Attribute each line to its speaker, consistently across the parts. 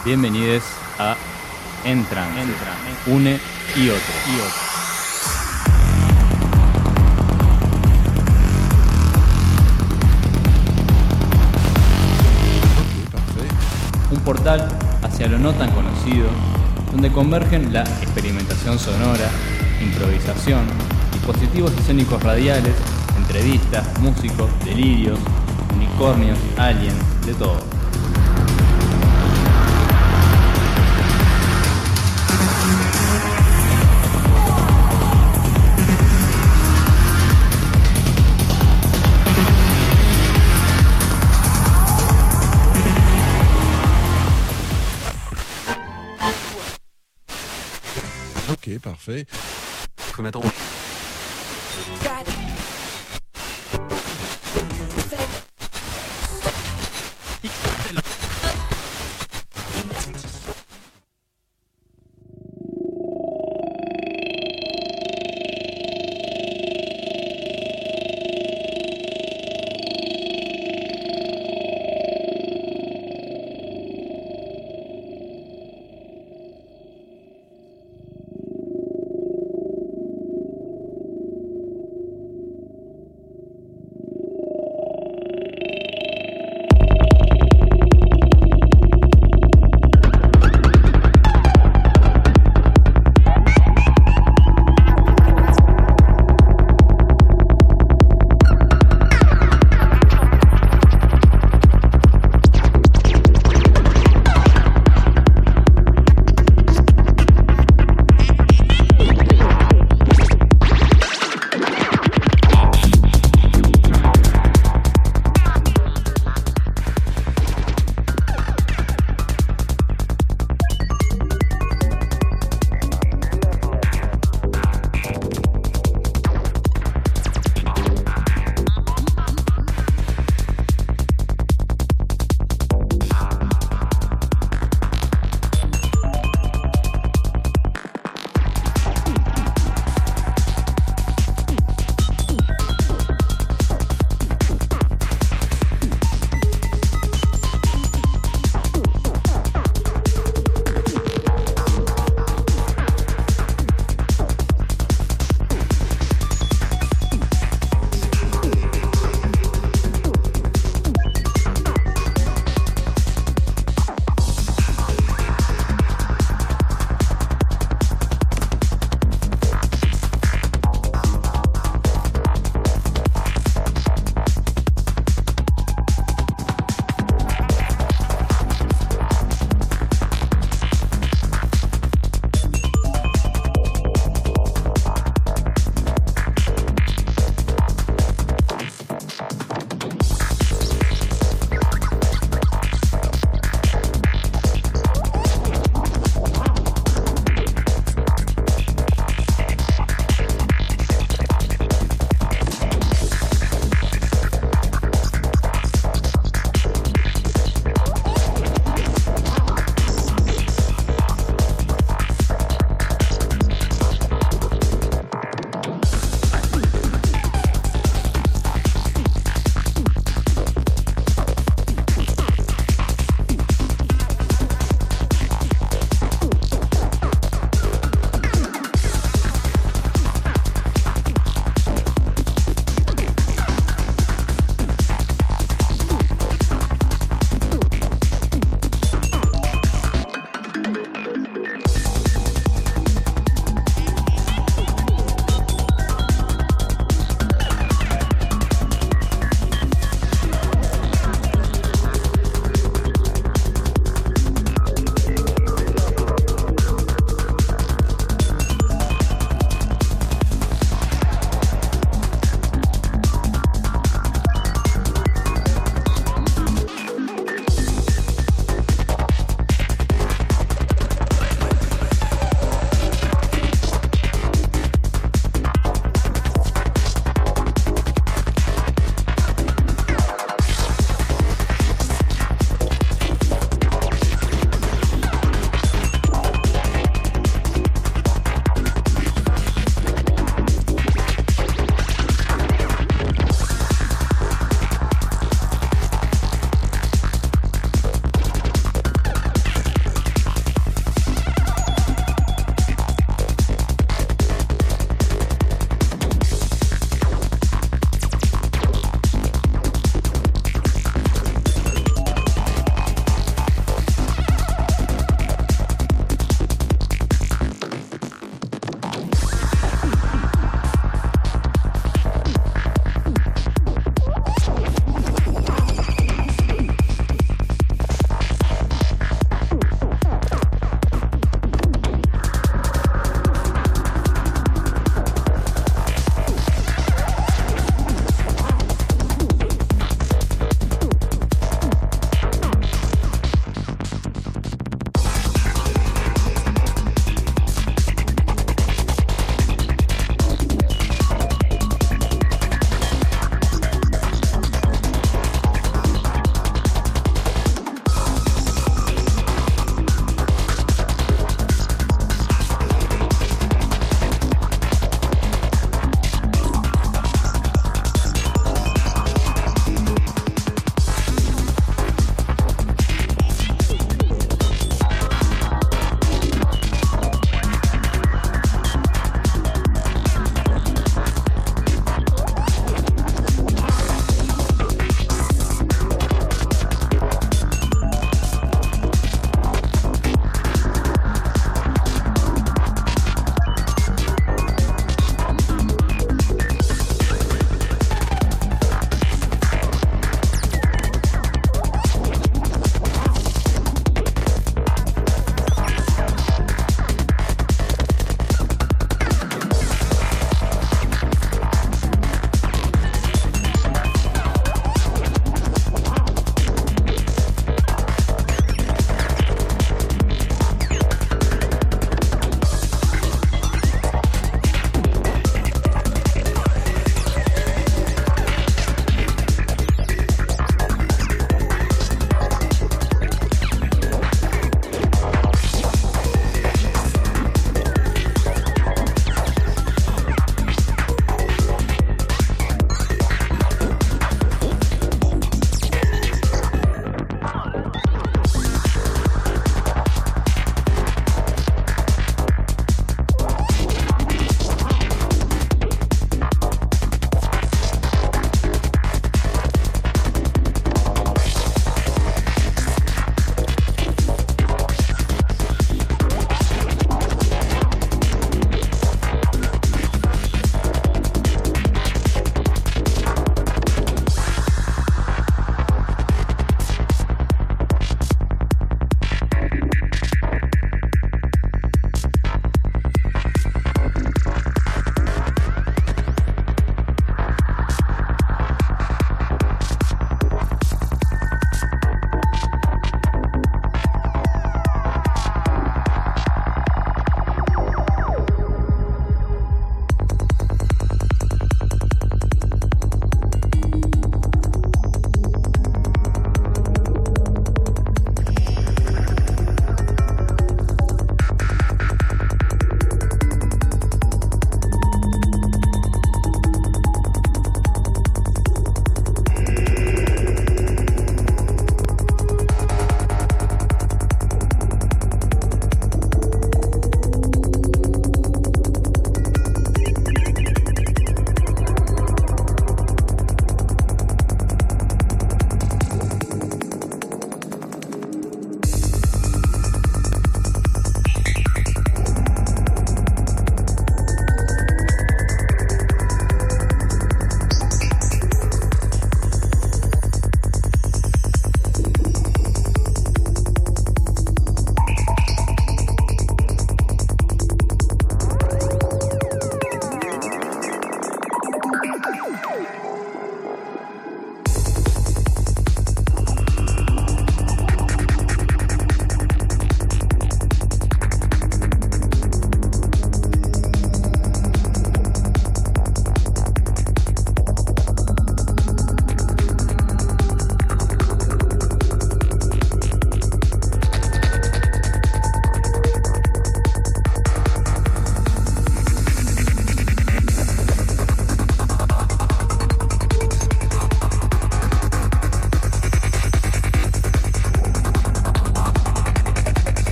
Speaker 1: Bienvenidos a Entran, une y otro. Un portal hacia lo no tan conocido, donde convergen la experimentación sonora, improvisación, dispositivos escénicos radiales, entrevistas, músicos, delirios, unicornios, aliens, de todo.
Speaker 2: Ok, parfait.
Speaker 3: Faut mettre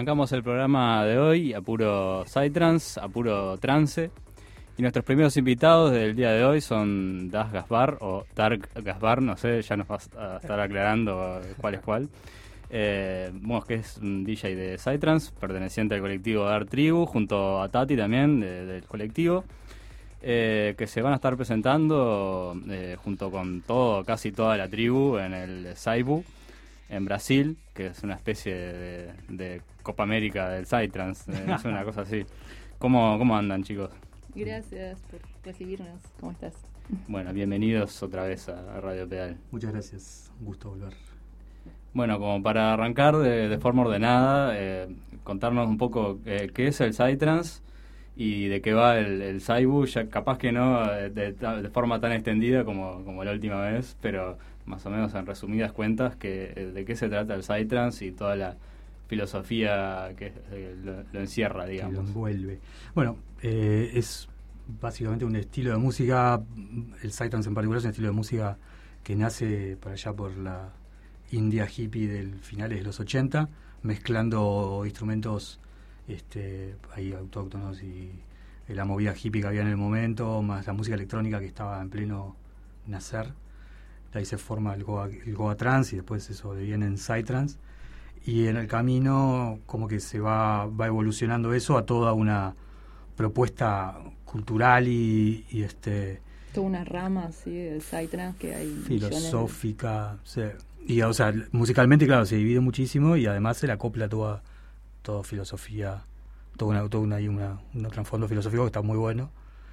Speaker 1: arrancamos el programa de hoy a puro psytrance, a puro trance. Y nuestros primeros invitados del día de hoy son Das Gaspar o Dark Gaspar, no sé, ya nos vas a estar aclarando cuál es cuál. Bueno, que es un DJ de psytrance, perteneciente al colectivo Dark Tribu, junto a Tati también del colectivo, que se van a estar presentando junto con casi toda la tribu en el Saibu, en Brasil, que es una especie de Copa América del psytrance, es una cosa así. ¿Cómo andan, chicos?
Speaker 3: Gracias por recibirnos. ¿Cómo estás?
Speaker 1: Bueno, bienvenidos otra vez a Radio Pedal.
Speaker 4: Muchas gracias, un gusto volver.
Speaker 1: Bueno, como para arrancar de forma ordenada, contarnos un poco qué es el psytrance y de qué va el Saibu, ya capaz que no de forma tan extendida como la última vez, pero más o menos en resumidas cuentas de qué se trata el psytrance y toda la filosofía que lo encierra, digamos.
Speaker 4: Que lo envuelve. Bueno, es básicamente un estilo de música, el psytrance en particular es un estilo de música que nace por allá por la India hippie del finales de los 80, mezclando instrumentos ahí autóctonos y la movida hippie que había en el momento, más la música electrónica que estaba en pleno nacer. De ahí se forma el Goa Trance y después eso deviene en psytrance. Y en el camino como que se va evolucionando eso a toda una propuesta cultural y
Speaker 3: toda una rama así del psytrance que hay
Speaker 4: filosófica, sí. Y o sea, musicalmente claro se divide muchísimo y además se le acopla toda filosofía, un trasfondo filosófico que está muy bueno.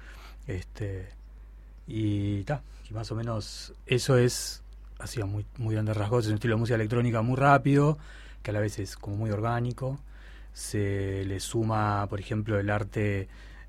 Speaker 4: Y más o menos eso es así muy muy grandes rasgos, es un estilo de música electrónica muy rápido, que a la vez es como muy orgánico. Se le suma, por ejemplo, el arte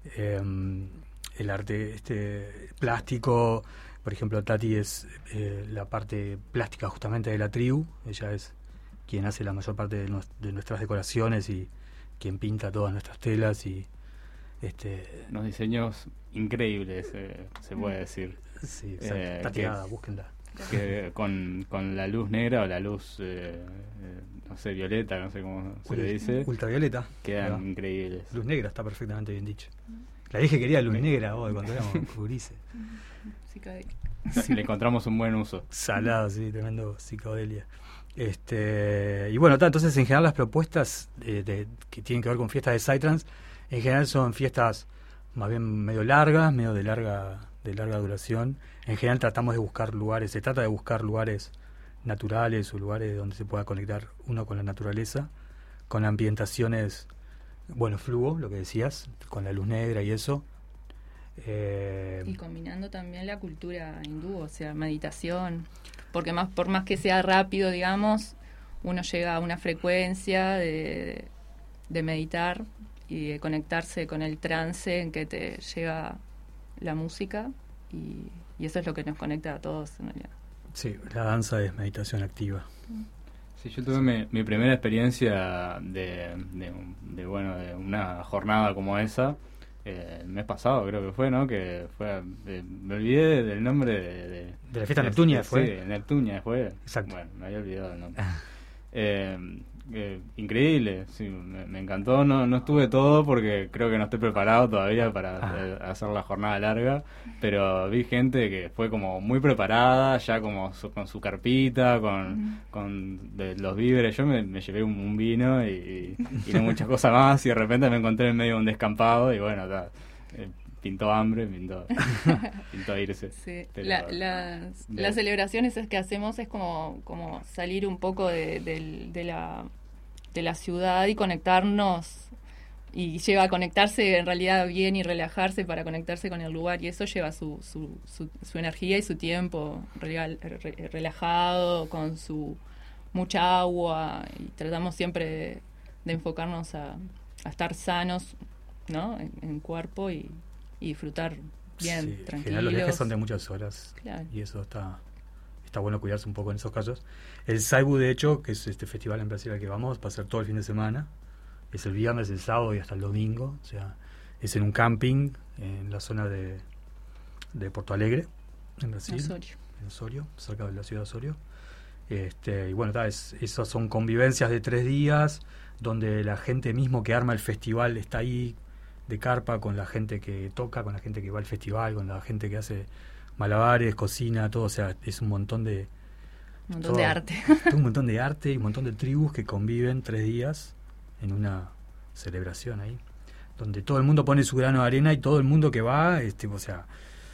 Speaker 4: plástico. Por ejemplo, Tati es la parte plástica justamente de la tribu. Ella es quien hace la mayor parte de nuestras decoraciones y quien pinta todas nuestras telas y
Speaker 1: unos diseños increíbles, se puede decir.
Speaker 4: Sí, exacto. Tati Ada, búsquenla.
Speaker 1: Que con la luz negra o la luz no sé, violeta, no sé cómo se le dice,
Speaker 4: ultravioleta,
Speaker 1: quedan increíbles.
Speaker 4: Luz negra está perfectamente bien dicho. La dije que quería luz negra hoy cuando éramos gurises.
Speaker 1: Sí, le encontramos un buen uso.
Speaker 4: Salado, sí, tremendo psicodelia. Y bueno, entonces en general las propuestas que tienen que ver con fiestas de psytrance en general son fiestas más bien medio largas, medio de larga duración. En general se trata de buscar lugares naturales o lugares donde se pueda conectar uno con la naturaleza, con ambientaciones, bueno, fluo, lo que decías, con la luz negra y eso.
Speaker 3: Y combinando también la cultura hindú, o sea, meditación, porque por más que sea rápido, digamos, uno llega a una frecuencia de meditar y de conectarse con el trance en que te llega la música y eso es lo que nos conecta a todos en realidad.
Speaker 4: Sí, la danza es meditación activa.
Speaker 1: Sí, yo tuve mi primera experiencia de una jornada como esa el mes pasado, creo que fue, ¿no? Que fue, me olvidé del nombre de
Speaker 4: la fiesta Neptunia, ¿fue?
Speaker 1: Sí, Neptunia fue.
Speaker 4: Exacto.
Speaker 1: Bueno, me había olvidado el nombre. Increíble, sí, me encantó. No estuve todo porque creo que no estoy preparado todavía para hacer la jornada larga, pero vi gente que fue como muy preparada, ya como con su carpita, con los víveres. Yo me llevé un vino y no muchas cosas más, y de repente me encontré en medio de un descampado y bueno, pintó hambre, pintó irse.
Speaker 3: Sí. Las celebraciones que hacemos es como salir un poco de la ciudad y conectarnos, y lleva a conectarse en realidad bien y relajarse para conectarse con el lugar, y eso lleva su energía y su tiempo relajado, con su mucha agua, y tratamos siempre de enfocarnos a estar sanos, ¿no? en cuerpo y disfrutar bien,
Speaker 4: sí,
Speaker 3: tranquilos. En
Speaker 4: general los viajes son de muchas horas,
Speaker 3: claro.
Speaker 4: Y eso está bueno cuidarse un poco en esos casos. El Saibu, de hecho, que es este festival en Brasil al que vamos, va a ser todo el fin de semana. Es el viernes, el sábado y hasta el domingo. O sea, es en un camping en la zona de Porto Alegre, en Brasil. En Osorio, cerca de la ciudad de Osorio. Y bueno, esas son convivencias de 3 días, donde la gente mismo que arma el festival está ahí de carpa con la gente que toca, con la gente que va al festival, con la gente que hace malabares, cocina, todo. O sea, es un montón de...
Speaker 3: Un montón de arte.
Speaker 4: Un montón de arte y un montón de tribus que conviven 3 días en una celebración ahí, donde todo el mundo pone su grano de arena y todo el mundo que va, o sea,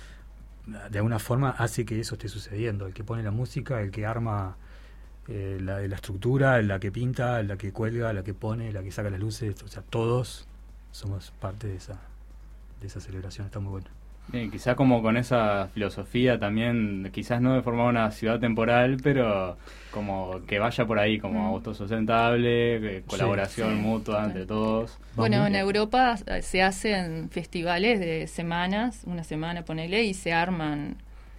Speaker 4: de alguna forma hace que eso esté sucediendo. El que pone la música, el que arma la estructura, la que pinta, la que cuelga, la que pone, la que saca las luces, o sea, todos somos parte de esa celebración. Está muy bueno.
Speaker 1: Bien, quizás como con esa filosofía también, quizás no de formar una ciudad temporal, pero como que vaya por ahí, como autosustentable, colaboración mutua entre todos.
Speaker 3: Bueno, en Europa se hacen festivales de semanas, una semana ponele, y se arman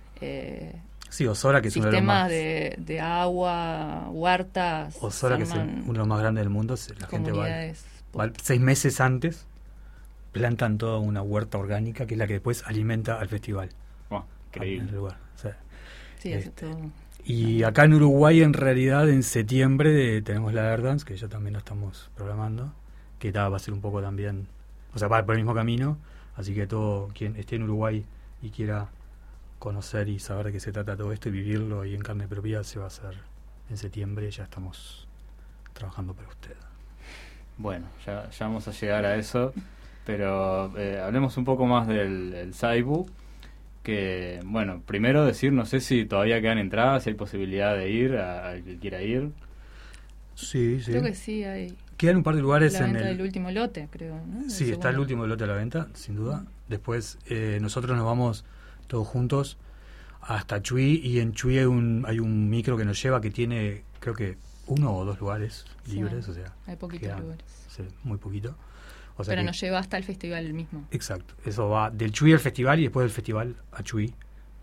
Speaker 4: sí, Osora, que es
Speaker 3: sistemas de agua, huertas.
Speaker 4: Osora, que es uno de los más grandes del mundo, la gente va 6 meses antes, plantan toda una huerta orgánica que es la que después alimenta al festival.
Speaker 1: Increíble.
Speaker 4: En el lugar. O sea,
Speaker 3: sí, hace todo.
Speaker 4: Y acá en Uruguay, en realidad, en septiembre tenemos la Air Dance, que ya también la estamos programando, que va a ser un poco también, o sea, va por el mismo camino, así que todo quien esté en Uruguay y quiera conocer y saber de qué se trata todo esto y vivirlo y en carne propia, se va a hacer en septiembre. Ya estamos trabajando para usted.
Speaker 1: Bueno, ya vamos a llegar a eso, pero hablemos un poco más del Saibu, que, bueno, primero decir, no sé si todavía quedan entradas, si hay posibilidad de ir, al que quiera ir.
Speaker 4: Sí.
Speaker 3: Creo que sí hay.
Speaker 4: Quedan un par de lugares
Speaker 3: la venta del último lote, creo, ¿no?
Speaker 4: Sí, está el último lote a la venta, sin duda. Después nosotros nos vamos todos juntos hasta Chuy, y en Chuy hay un micro que nos lleva que tiene, creo que 1 o 2 lugares libres, o sea,
Speaker 3: hay poquitos lugares.
Speaker 4: Sí, muy poquito. O sea,
Speaker 3: pero nos lleva hasta el festival mismo.
Speaker 4: Exacto, eso va del Chuy al festival y después del festival a Chuy.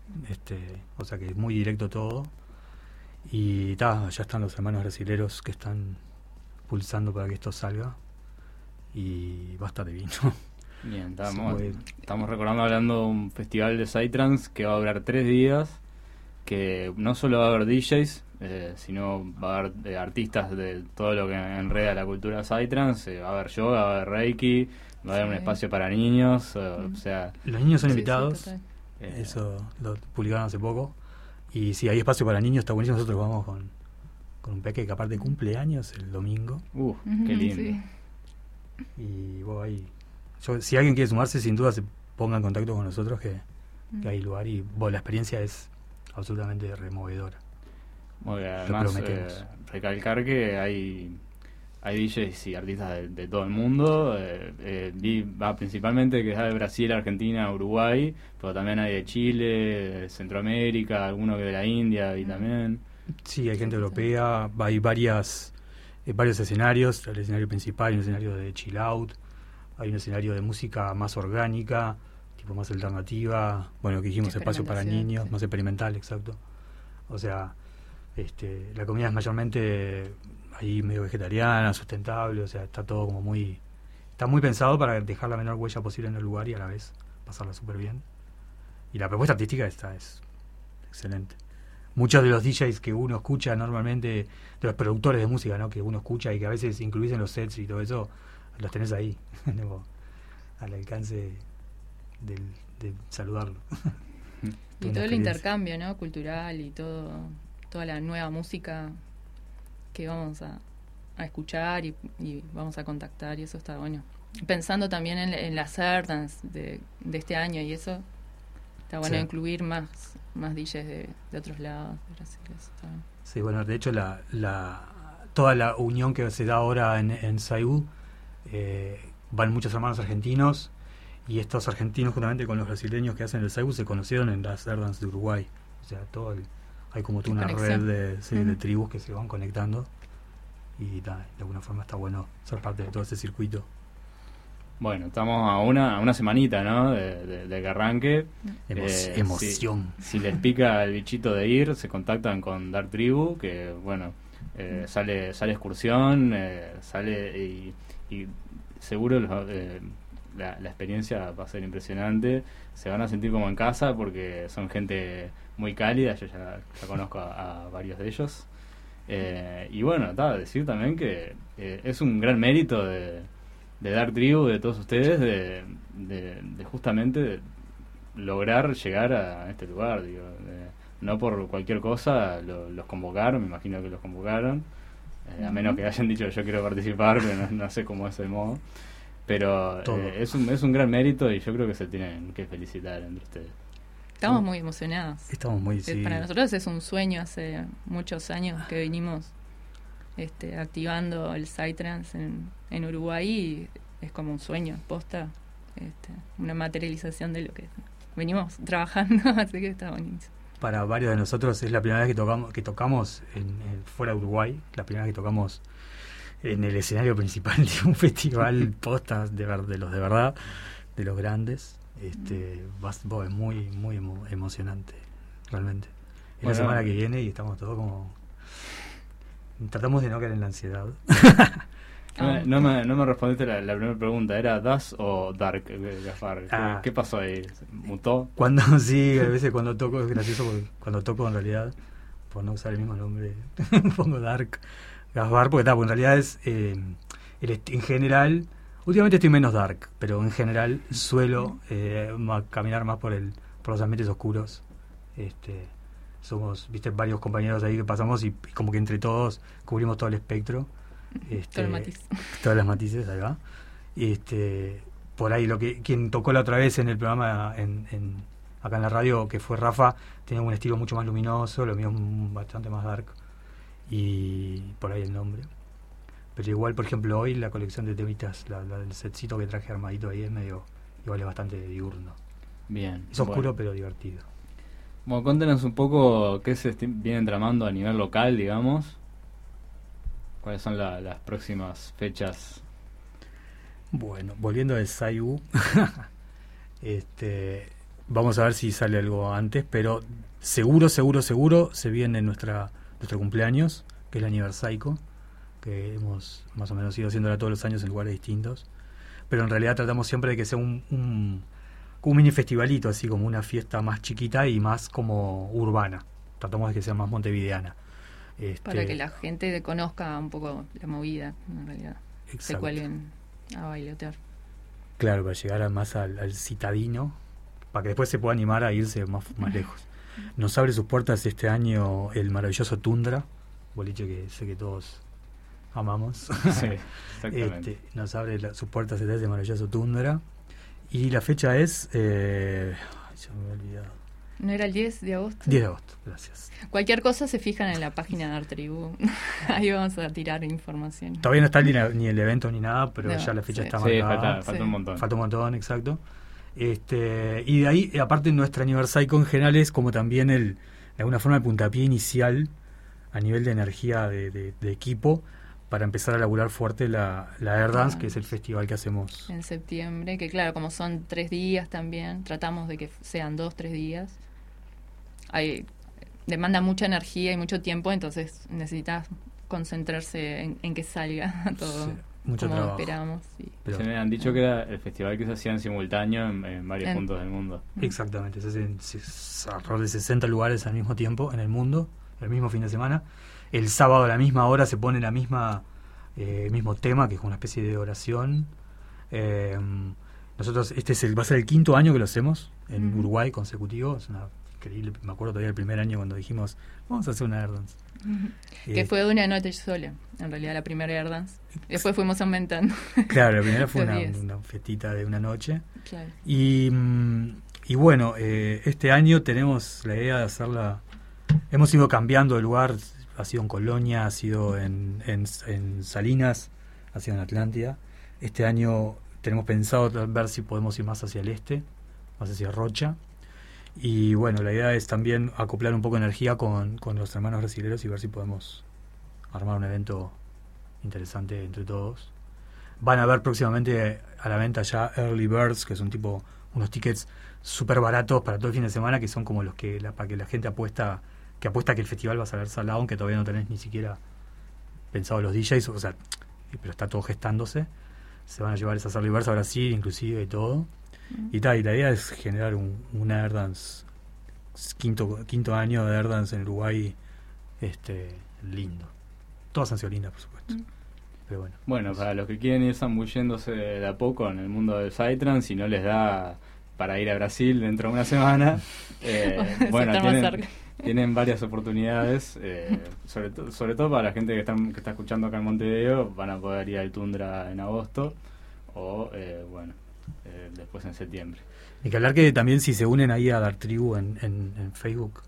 Speaker 4: O sea que es muy directo todo. Y ya están los hermanos brasileros que están pulsando para que esto salga. Y va a estar divino.
Speaker 1: Bien, estamos recordando, hablando de un festival de Psytrance que va a durar 3 días, que no solo va a haber DJs, sino va a haber artistas de todo lo que enreda la cultura Psytrance, va a haber yoga, va a haber Reiki, va a haber un espacio para niños, o sea...
Speaker 4: Los niños son invitados, eso lo publicaron hace poco, y si hay espacio para niños está buenísimo. Nosotros vamos con un peque que aparte cumple años el domingo.
Speaker 1: Qué lindo.
Speaker 3: Sí.
Speaker 4: Y vos ahí... si alguien quiere sumarse, sin duda se ponga en contacto con nosotros, que hay lugar, y la experiencia es absolutamente removedora.
Speaker 1: Muy bien, además recalcar que hay DJs y artistas de todo el mundo, principalmente que es de Brasil, Argentina, Uruguay, pero también hay de Chile, de Centroamérica, alguno que de la India y también.
Speaker 4: Sí, hay gente europea, hay varios escenarios, el escenario principal, un escenario de chill out, hay un escenario de música más orgánica, tipo más alternativa, bueno, que dijimos espacio para niños, sí. Más experimental, exacto. O sea, la comida es mayormente ahí medio vegetariana, sustentable, o sea, está todo como está muy pensado para dejar la menor huella posible en el lugar y a la vez pasarla súper bien. Y la propuesta artística es excelente. Muchos de los DJs que uno escucha normalmente, de los productores de música, ¿no?, que uno escucha y que a veces incluís en los sets y todo eso, los tenés ahí, al alcance de saludarlo.
Speaker 3: Y todo el intercambio, ¿no?, cultural, y toda la nueva música que vamos a escuchar y vamos a contactar, y eso está bueno. Pensando también en las Air Dance de este año, y eso está bueno, sí. Incluir más DJs de otros lados de Brasil, eso está bueno.
Speaker 4: Sí, bueno, de hecho toda la unión que se da ahora en Saibu, van muchos hermanos argentinos, y estos argentinos justamente con los brasileños que hacen el Saibu se conocieron en las Air Dance de Uruguay. O sea, hay como toda una red de tribus que se van conectando, y de alguna forma está bueno ser parte de todo ese circuito.
Speaker 1: Bueno, estamos a una semanita, ¿no?, de que arranque.
Speaker 4: Emoción.
Speaker 1: Si les pica el bichito de ir, se contactan con Dark Tribu, que bueno, sale excursión, sale y seguro la experiencia va a ser impresionante. Se van a sentir como en casa porque son gente muy cálida. Yo ya conozco a varios de ellos. Y bueno, decir también que es un gran mérito de Dark Tribu, de todos ustedes, de justamente lograr llegar a este lugar, digo, no por cualquier cosa los convocaron, me imagino que los convocaron, a menos que hayan dicho yo quiero participar, pero no sé cómo es el modo, pero es un gran mérito y yo creo que se tienen que felicitar entre ustedes.
Speaker 3: Estamos muy emocionados.
Speaker 4: Estamos muy, sí.
Speaker 3: Para nosotros es un sueño, hace muchos años que venimos activando el Psytrance en Uruguay, y es como un sueño, posta, una materialización de lo que venimos trabajando, así que está buenísimo.
Speaker 4: Para varios de nosotros es la primera vez que tocamos fuera de Uruguay, la primera vez que tocamos en el escenario principal de un festival posta de los de verdad, de los grandes. Es muy emocionante, realmente. Es la semana que viene y estamos todos como... Tratamos de no caer en la ansiedad.
Speaker 1: No me respondiste la primera pregunta, ¿era Das o Dark, Gaspar? ¿Qué pasó ahí? ¿Mutó?
Speaker 4: Sí, a veces cuando toco, es gracioso porque cuando toco en realidad, por no usar el mismo nombre, pongo Dark Gaspar, porque en realidad es, en general, últimamente estoy menos dark, pero en general suelo caminar más por los ambientes oscuros. Somos, varios compañeros ahí que pasamos y como que entre todos cubrimos todo el espectro. Todas las matices, ahí va. Por ahí quien tocó la otra vez en el programa acá en la radio, que fue Rafa, tenía un estilo mucho más luminoso, lo mío bastante más dark, y por ahí el nombre. Pero igual, por ejemplo, hoy la colección de temitas, la del setcito que traje armadito ahí, es igual es bastante diurno.
Speaker 1: Bien.
Speaker 4: Es oscuro, pero divertido.
Speaker 1: Bueno, cuéntanos un poco qué se viene tramando a nivel local, digamos. ¿Cuáles son las próximas fechas?
Speaker 4: Bueno, volviendo de Saibu, vamos a ver si sale algo antes, pero seguro se viene nuestro cumpleaños, que es el aniversaico, que hemos más o menos ido haciéndola todos los años en lugares distintos, pero en realidad tratamos siempre de que sea un mini festivalito, así como una fiesta más chiquita y más como urbana. Tratamos de que sea más montevideana.
Speaker 3: Para que la gente conozca un poco la movida, en realidad.
Speaker 4: Exacto.
Speaker 3: Se cuelen a bailotear.
Speaker 4: Claro, para llegar más al citadino, para que después se pueda animar a irse más lejos. Nos abre sus puertas este año el maravilloso Tundra, boliche que sé que todos amamos.
Speaker 1: Sí, exactamente.
Speaker 4: Nos abre sus puertas ese maravilloso Tundra. Y la fecha es... se me había olvidado.
Speaker 3: ¿No era el 10 de agosto?
Speaker 4: 10 de agosto, gracias.
Speaker 3: Cualquier cosa se fijan en la página de Dark Tribu. Ahí vamos a tirar información.
Speaker 4: Todavía no está ni el evento ni nada, pero ya la fecha está marcada.
Speaker 1: Falta un montón.
Speaker 4: Falta un montón, exacto. Y de ahí, aparte, nuestro aniversaico en general es como también de alguna forma el puntapié inicial a nivel de energía de equipo para empezar a laburar fuerte la Air Dance, que es el festival que hacemos
Speaker 3: en septiembre, que claro, como son 3 días también, tratamos de que sean 2-3 días. Demanda mucha energía y mucho tiempo, entonces necesitas concentrarse en que salga todo.
Speaker 4: Sí, mucho
Speaker 3: como
Speaker 4: trabajo.
Speaker 3: Esperamos.
Speaker 1: Se me han dicho que era el festival que se hacía en simultáneo en varios puntos del mundo.
Speaker 4: Exactamente, se hacen alrededor de 60 lugares al mismo tiempo en el mundo, el mismo fin de semana. El sábado a la misma hora se pone el mismo tema, que es una especie de oración. Nosotros, va a ser el 5.º año que lo hacemos en Uruguay consecutivo. Es increíble. Me acuerdo todavía el primer año cuando dijimos, vamos a hacer una Air Dance.
Speaker 3: Que fue de una noche sola, en realidad, la primera Air Dance. Después fuimos aumentando.
Speaker 4: Claro, la primera fue una fiestita de una noche.
Speaker 3: Claro.
Speaker 4: Y bueno, este año tenemos la idea de hacerla. Hemos ido cambiando de lugar. Ha sido en Colonia, ha sido en Salinas, ha sido en Atlántida. Este año tenemos pensado ver si podemos ir más hacia el este, más hacia Rocha. Y bueno, la idea es también acoplar un poco de energía con los hermanos brasileros y ver si podemos armar un evento interesante entre todos. Van a haber próximamente a la venta ya Early Birds, que son unos tickets súper baratos para todo el fin de semana, que son como los para que la gente apuesta que el festival va a salir salado, aunque todavía no tenés ni siquiera pensado los DJs, o sea, pero está todo gestándose. Se van a llevar esas Early Birds a Brasil inclusive y todo. Y la idea es generar una Air Dance, quinto año de Air Dance en Uruguay, lindo. todas han sido lindas, por supuesto. Pero bueno.
Speaker 1: Bueno, para los que quieren ir zambulléndose de a poco en el mundo del Psytrance, si no les da para ir a Brasil dentro de una semana, bueno, tienen varias oportunidades, sobre todo para la gente que está escuchando acá en Montevideo, van a poder ir al Tundra en agosto o, después en septiembre.
Speaker 4: Hay que hablar que también si se unen ahí a Dark Tribu en Facebook,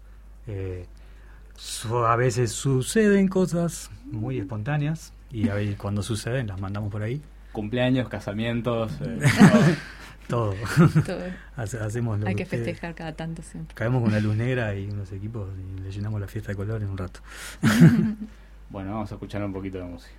Speaker 4: a veces suceden cosas muy espontáneas y a ver, cuando suceden las mandamos por ahí.
Speaker 1: Cumpleaños, casamientos,
Speaker 4: todo. Hacemos lo
Speaker 3: Hay que festejar cada tanto siempre.
Speaker 4: Caemos con una luz negra y unos equipos y le llenamos la fiesta de color en un rato.
Speaker 1: Bueno, vamos a escuchar un poquito de música.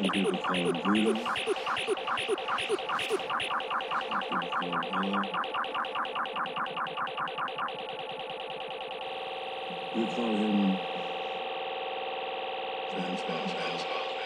Speaker 5: people call him Buddha. We call him Transvaal.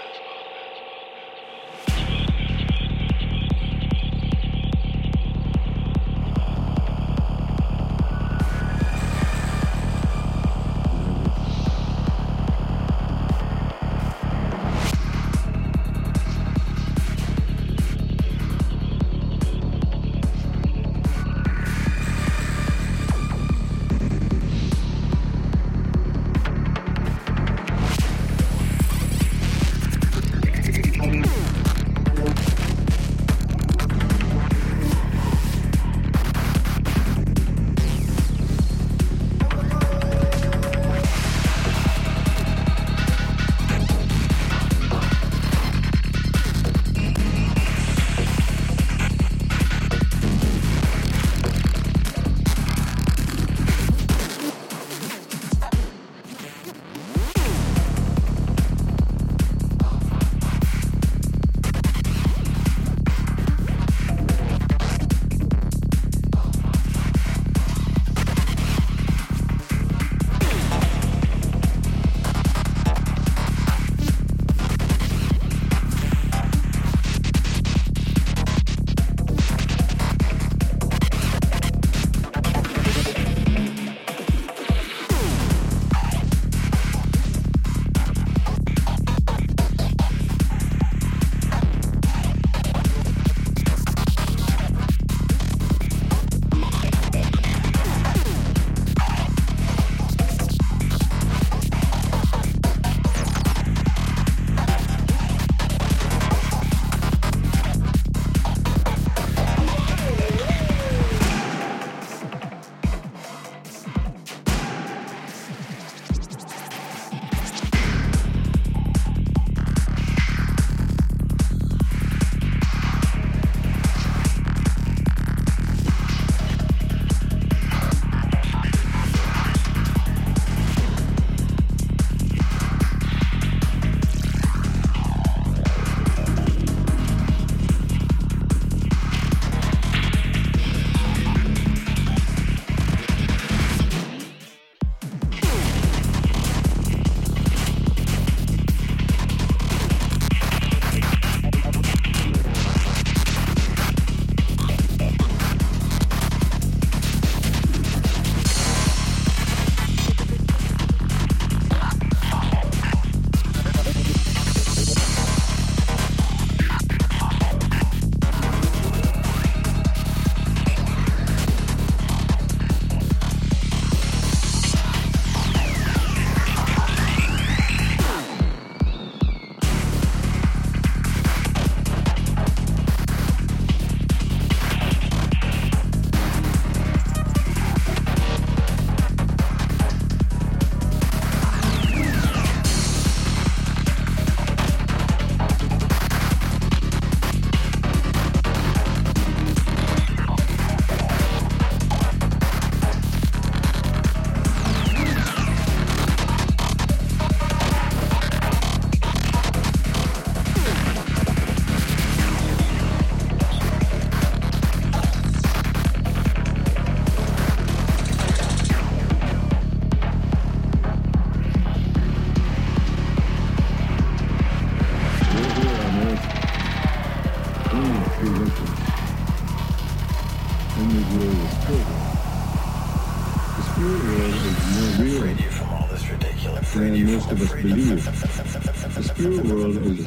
Speaker 6: than most of us believe. The spirit world is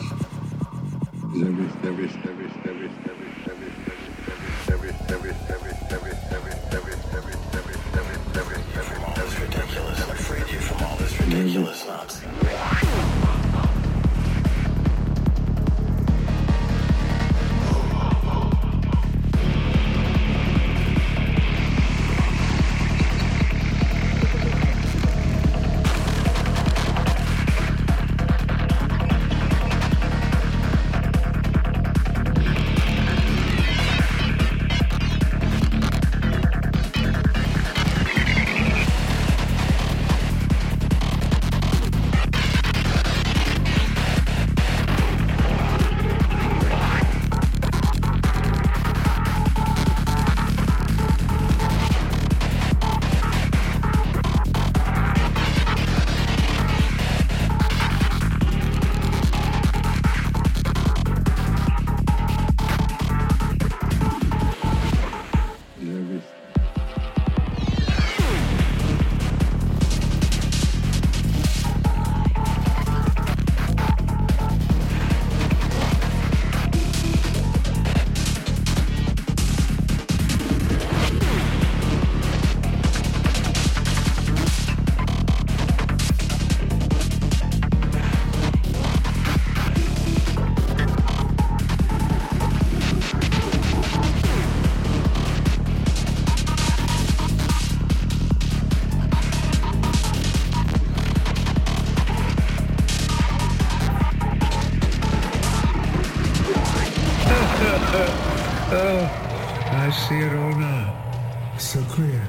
Speaker 7: I see it all now. It's so clear.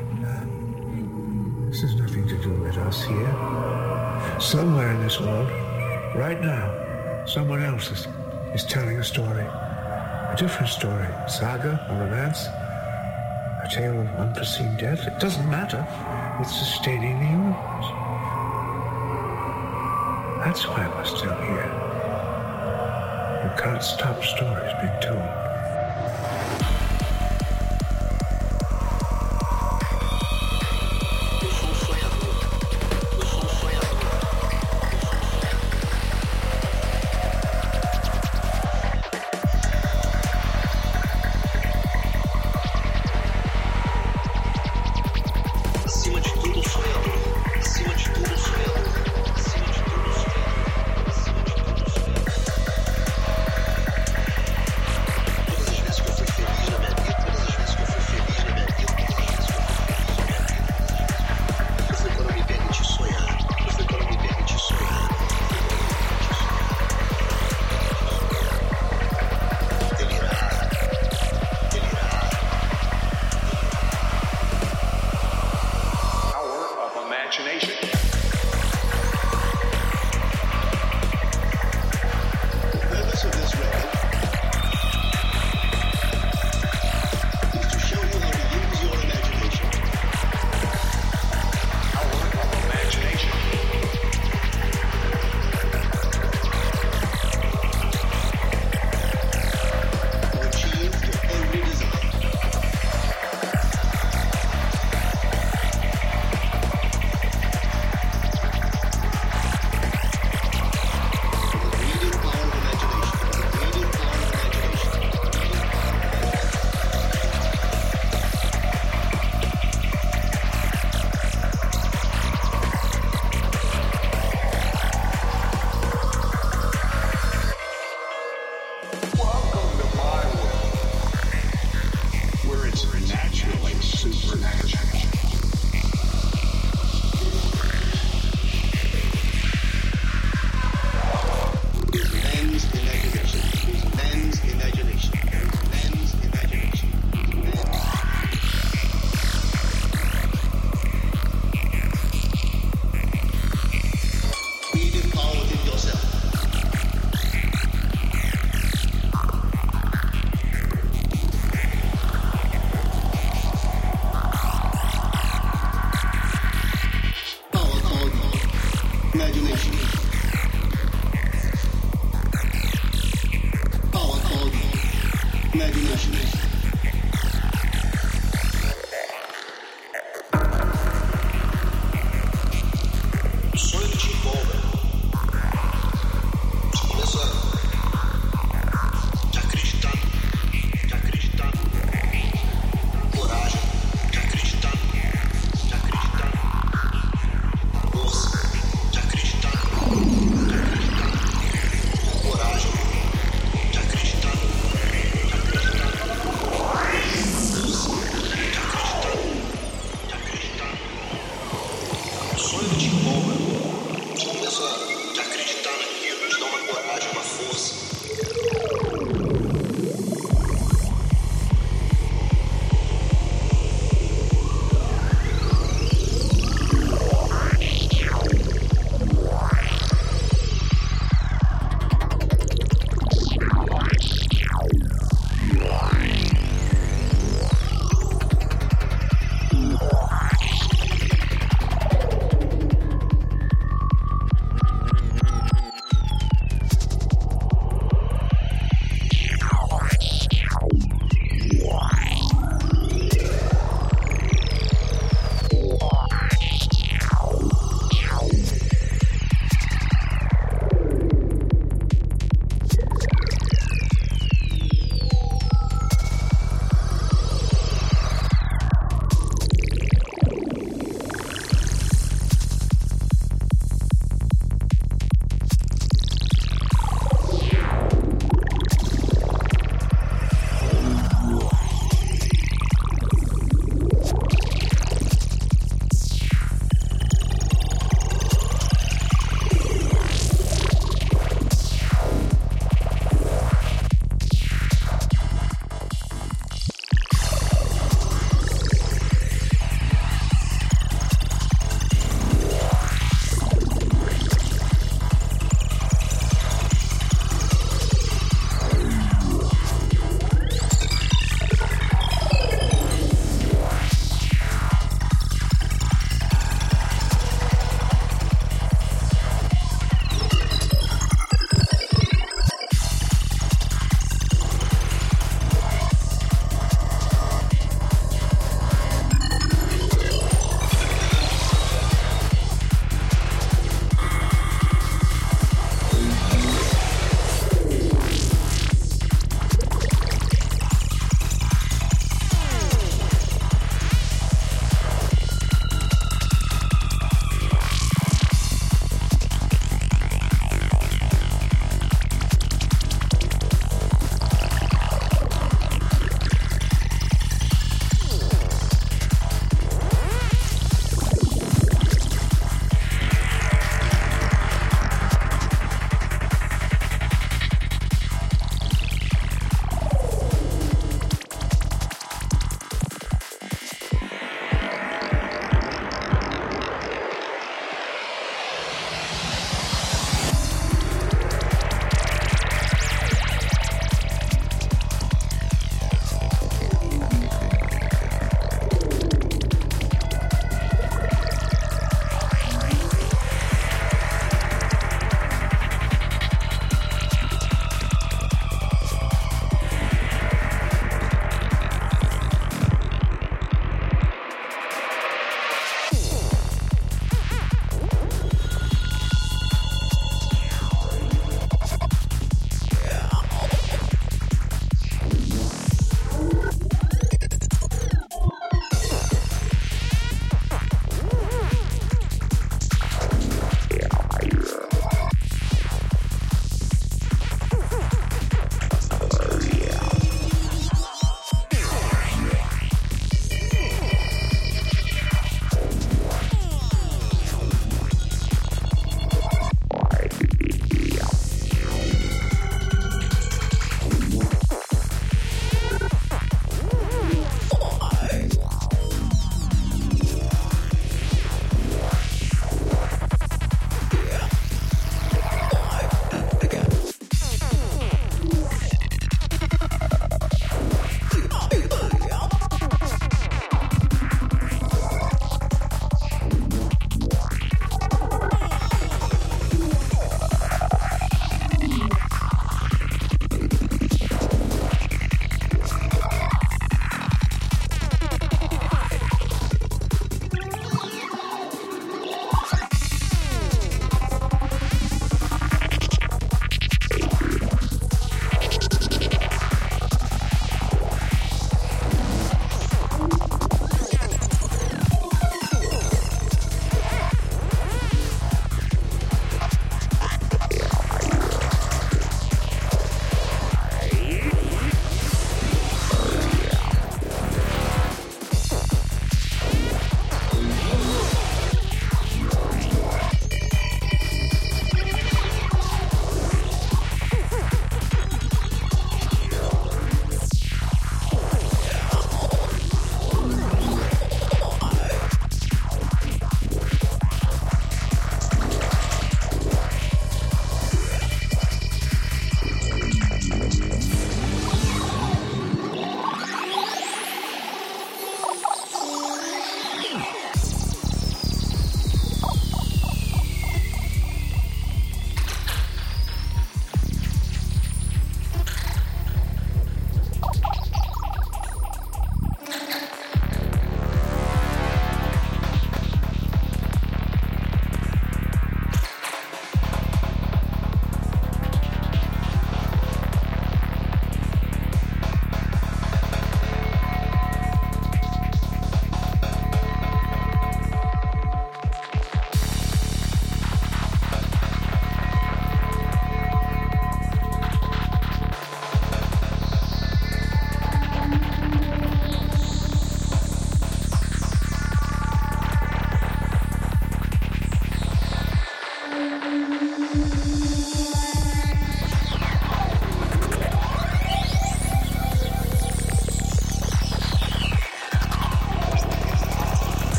Speaker 7: This has nothing to do with us here. Somewhere in this world, right now, someone else is telling a story. A different story. A saga, a romance, a tale of unforeseen death. It doesn't matter. It's sustaining the universe. That's why we're still here. You can't stop stories being told.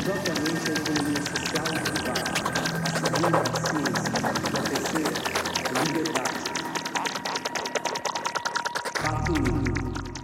Speaker 8: propriamente a economia social e privada, a segunda, a ciência, a terceira, a liberdade. Fato único.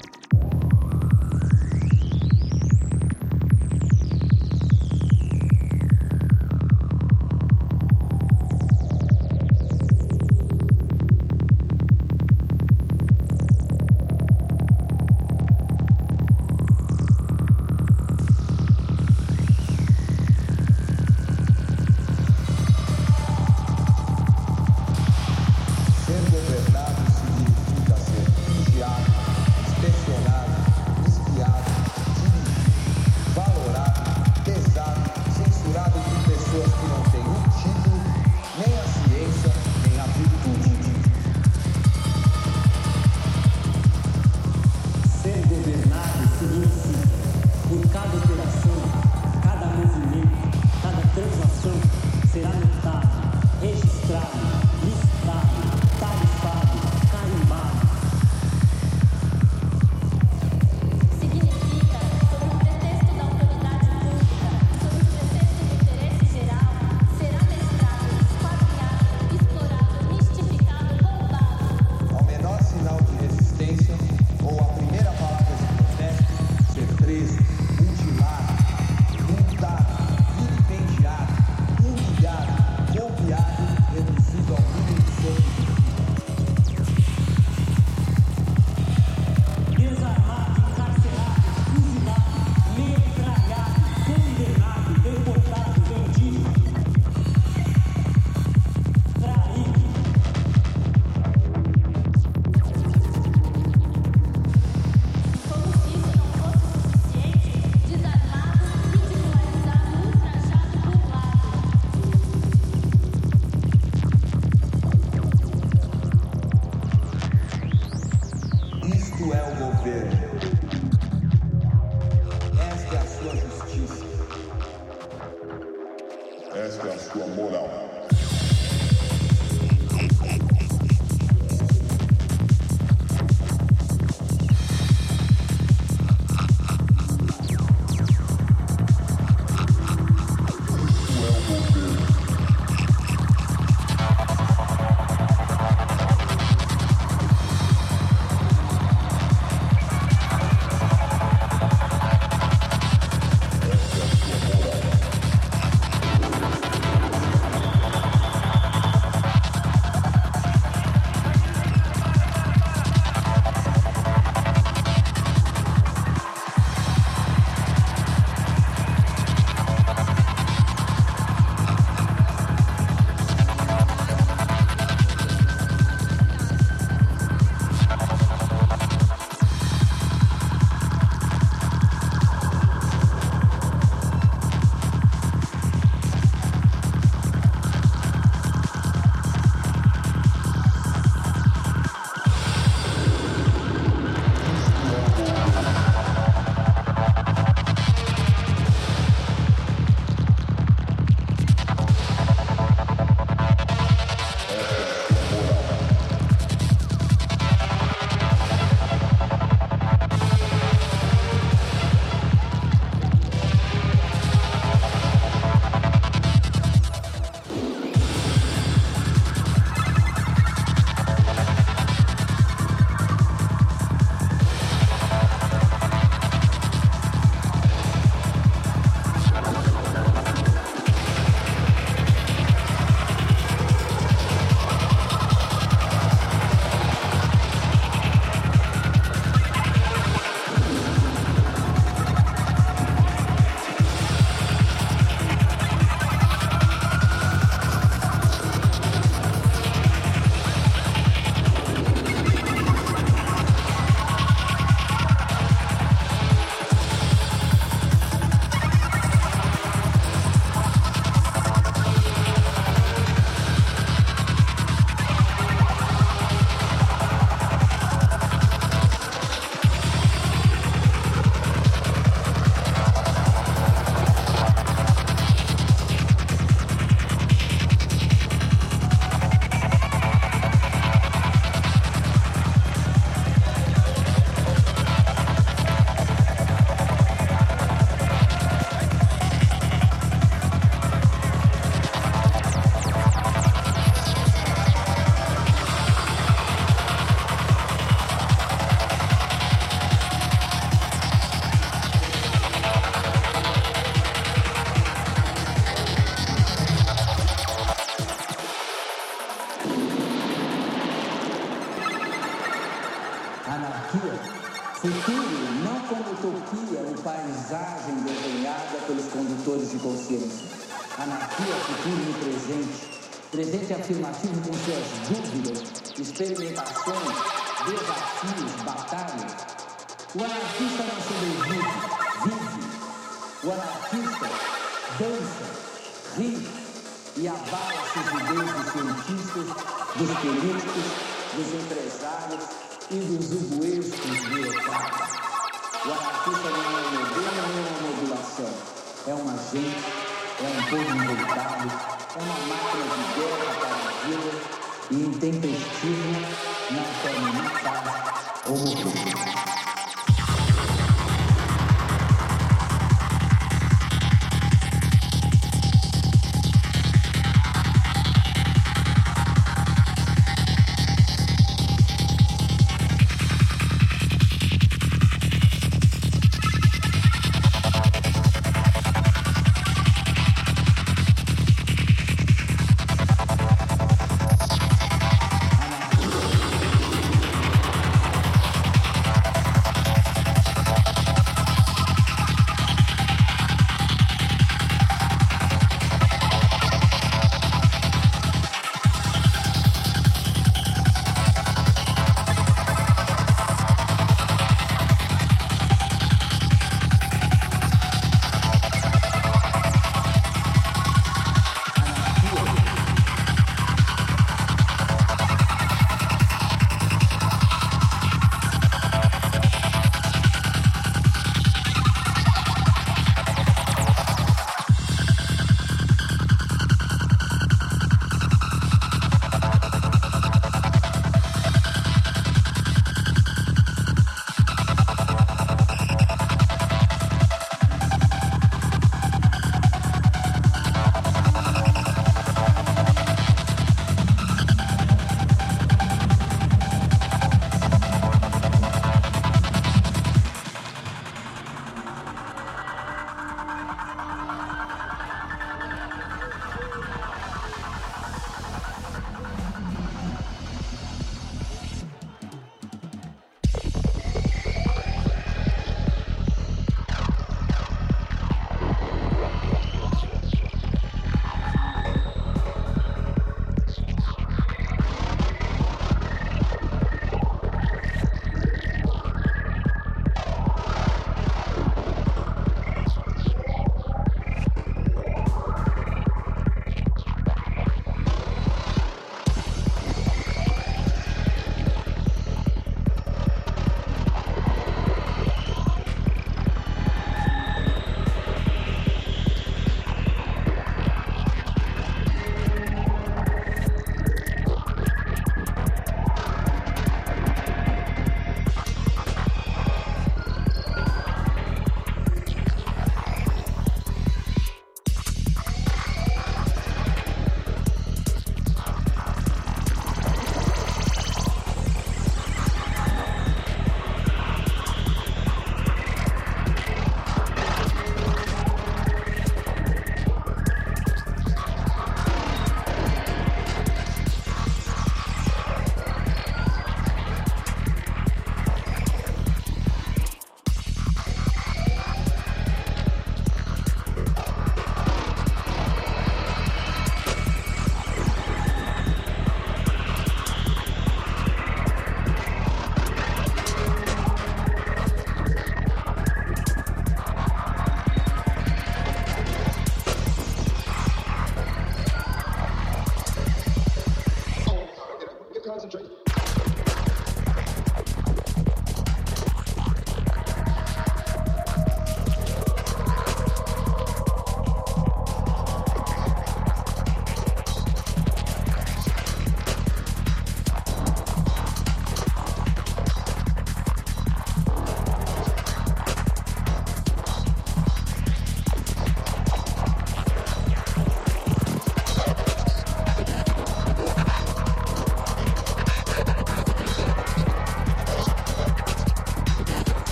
Speaker 5: Esta é a sua moral.
Speaker 8: Futuro não como utopia ou paisagem desenhada pelos condutores de consciência. Anarquia, futuro no presente. Presente afirmativo com suas dúvidas, experimentações, desafios, batalhas. O anarquista não sobrevive, vive. O anarquista dança, ri e avala seus ideias dos cientistas, dos políticos, dos empresários e dos ubuescos burocratas. O anarquista não é um modelo nem uma modulação. É um agente, é um povo envoltado, é uma máquina de guerra para a vida e intempestivo não quer matar ou morrer.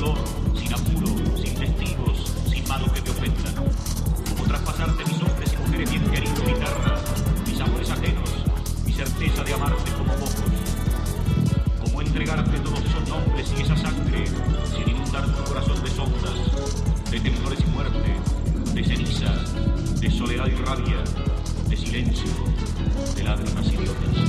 Speaker 9: dolor, sin apuro, sin testigos, sin manos que te ofendan. Como traspasarte mis hombres y mujeres bien queridos, guitarra, mis amores ajenos, mi certeza de amarte como pocos. Como entregarte todos esos nombres y esa sangre, sin inundar tu corazón de sombras, de temblores y muerte, de ceniza, de soledad y rabia, de silencio, de lágrimas idiotas.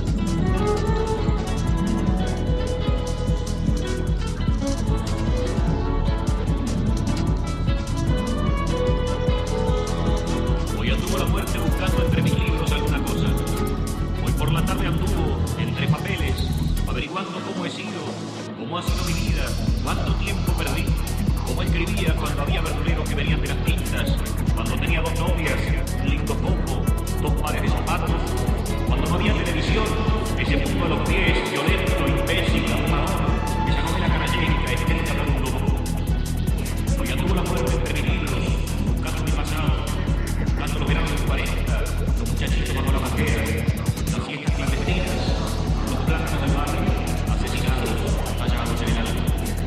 Speaker 9: Hoy anduvo la muerte buscando entre mis libros alguna cosa. Hoy por la tarde anduvo entre papeles, averiguando cómo he sido, cómo ha sido mi vida, cuánto tiempo perdí, cómo escribía cuando había verduleros que venían de las tintas, cuando tenía 2 novias, un lindo copo, 2 pares de zapatos, cuando no había televisión, ese mundo a los pies, violento, imbécil, ahumador, esa novela canallesca, estética para un lobo. Hoy anduvo la muerte entre mis libros, buscando mi pasado, buscando los veranos de 40, los muchachitos bajo la bandera, las fiestas clandestinas, los blancos del barrio, asesinados, hallados en el alma.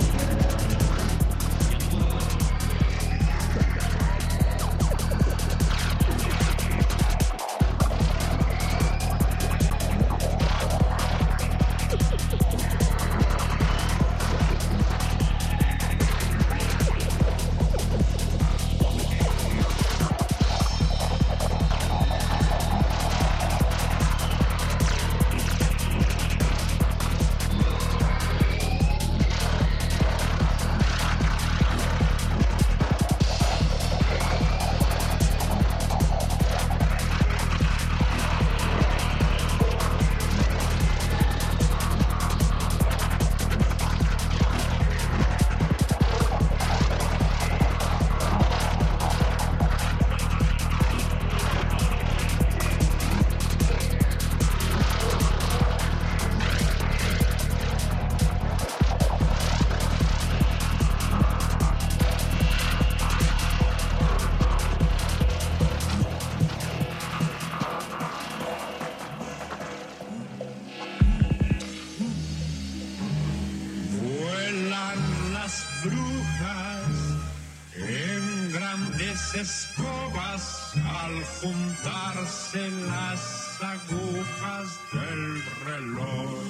Speaker 10: Escobas al juntarse las agujas del reloj.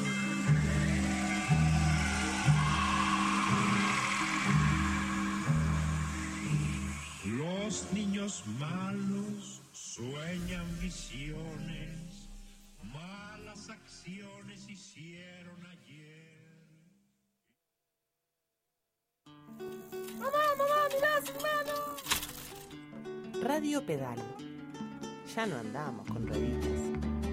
Speaker 10: Los niños malos sueñan visiones, malas acciones hicieron ayer.
Speaker 11: ¡Mamá, mirá, hermano! Radio Pedal. Ya no andamos con rueditas.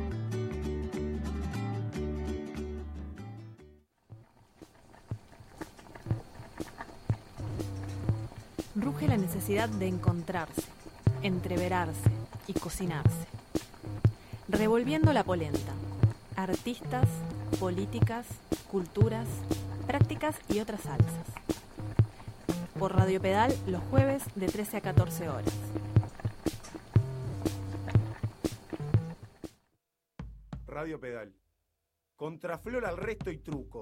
Speaker 12: Ruge la necesidad de encontrarse, entreverarse y cocinarse. Revolviendo la polenta. Artistas, políticas, culturas, prácticas y otras salsas. Por Radio Pedal los jueves de 13 a 14 horas.
Speaker 13: Radio Pedal. Contraflor al resto y truco.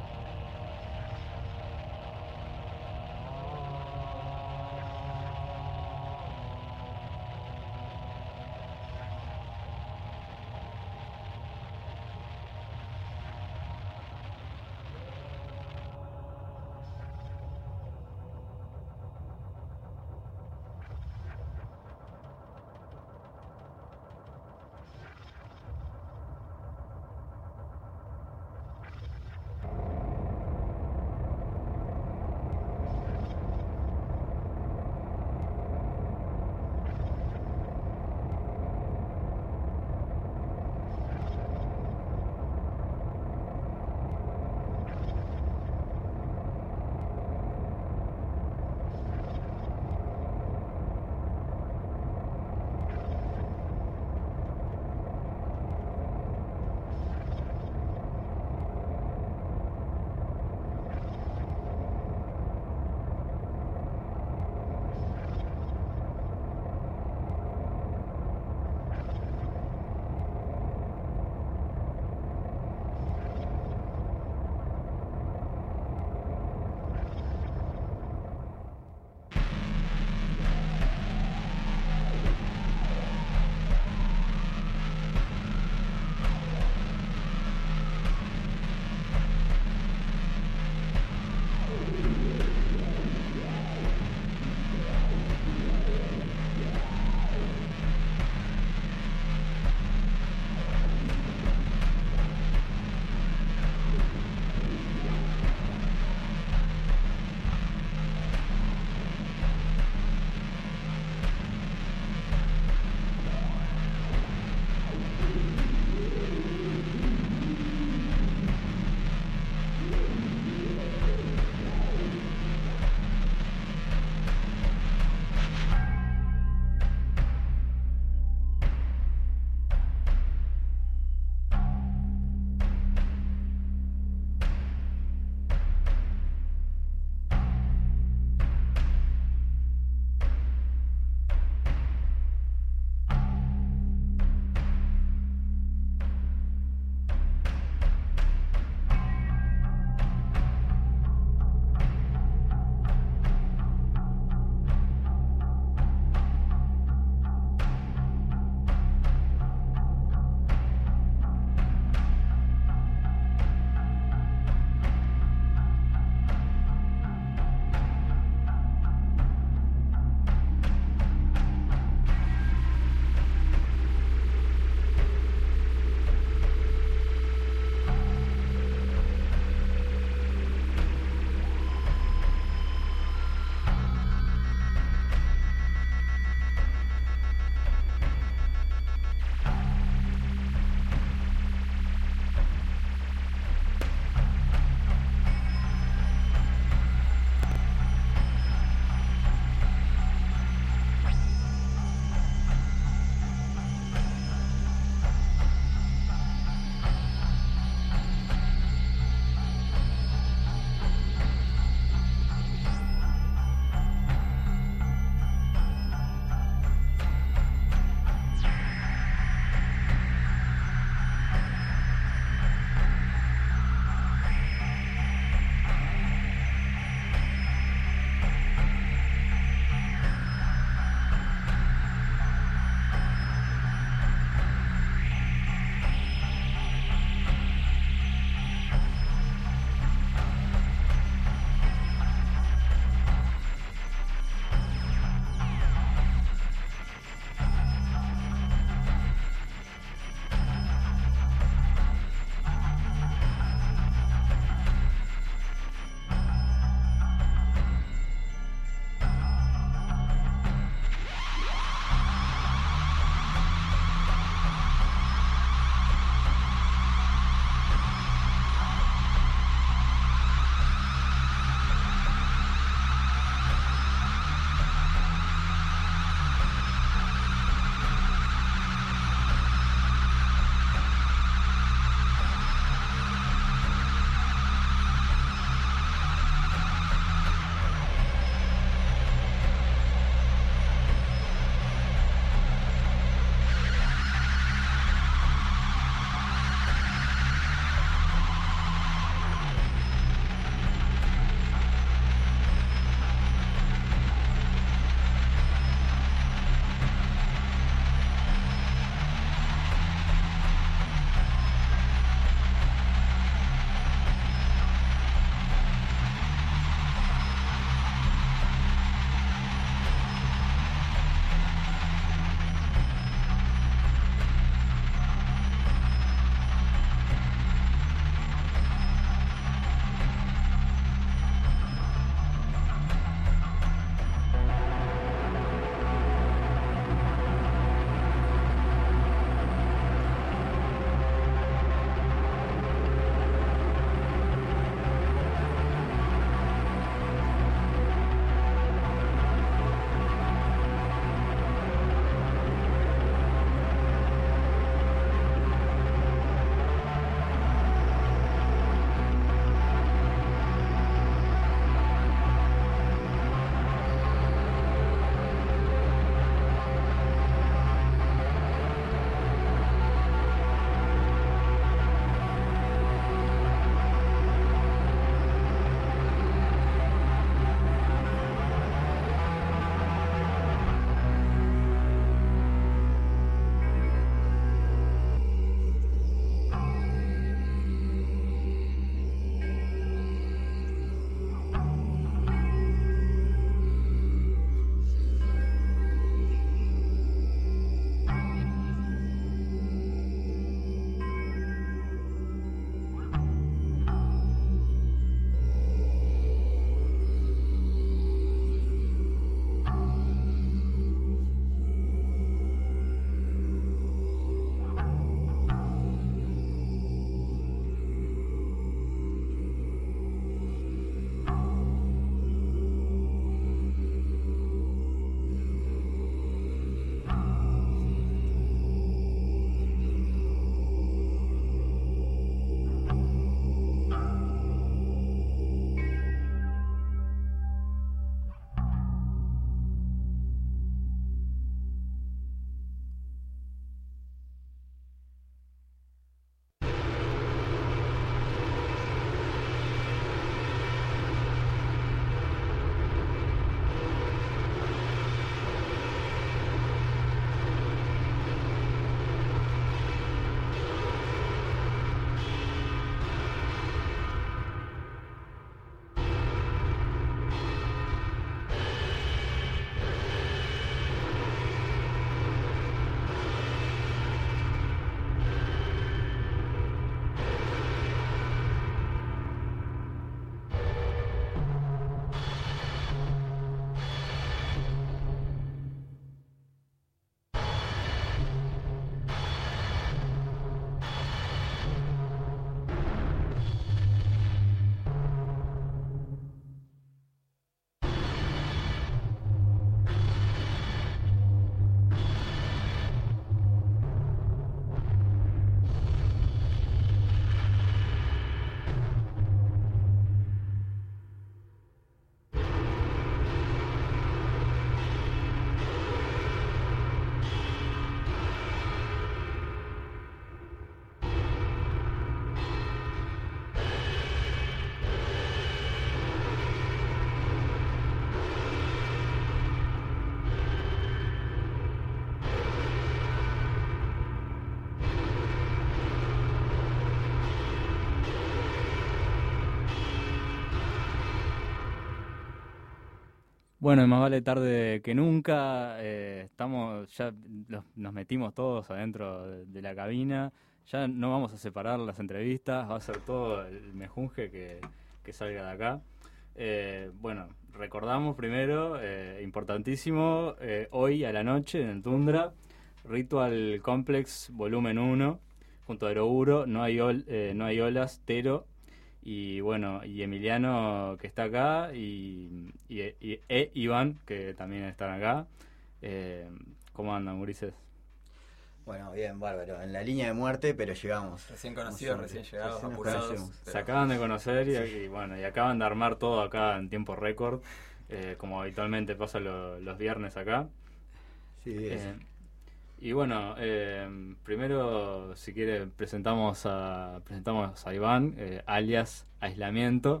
Speaker 1: Bueno, más vale tarde que nunca. Estamos ya nos metimos todos adentro de la cabina. Ya no vamos a separar las entrevistas, va a ser todo el mejunje que salga de acá. Bueno, recordamos primero, importantísimo, hoy a la noche en el Tundra, Ritual Complex Volumen 1, junto a Aeroguro, no hay olas, Tero, y bueno, y Emiliano que está acá, y Iván que también están acá. ¿Cómo andan, gurises?
Speaker 14: Bueno, bien, bárbaro. En la línea de muerte, pero llegamos.
Speaker 15: Recién conocidos, recién llegados, apurados.
Speaker 1: Se acaban de conocer y bueno, y acaban de armar todo acá en tiempo récord, como habitualmente pasa los viernes acá.
Speaker 14: Sí,
Speaker 1: y bueno, primero, si quiere, presentamos a Iván, alias Aislamiento.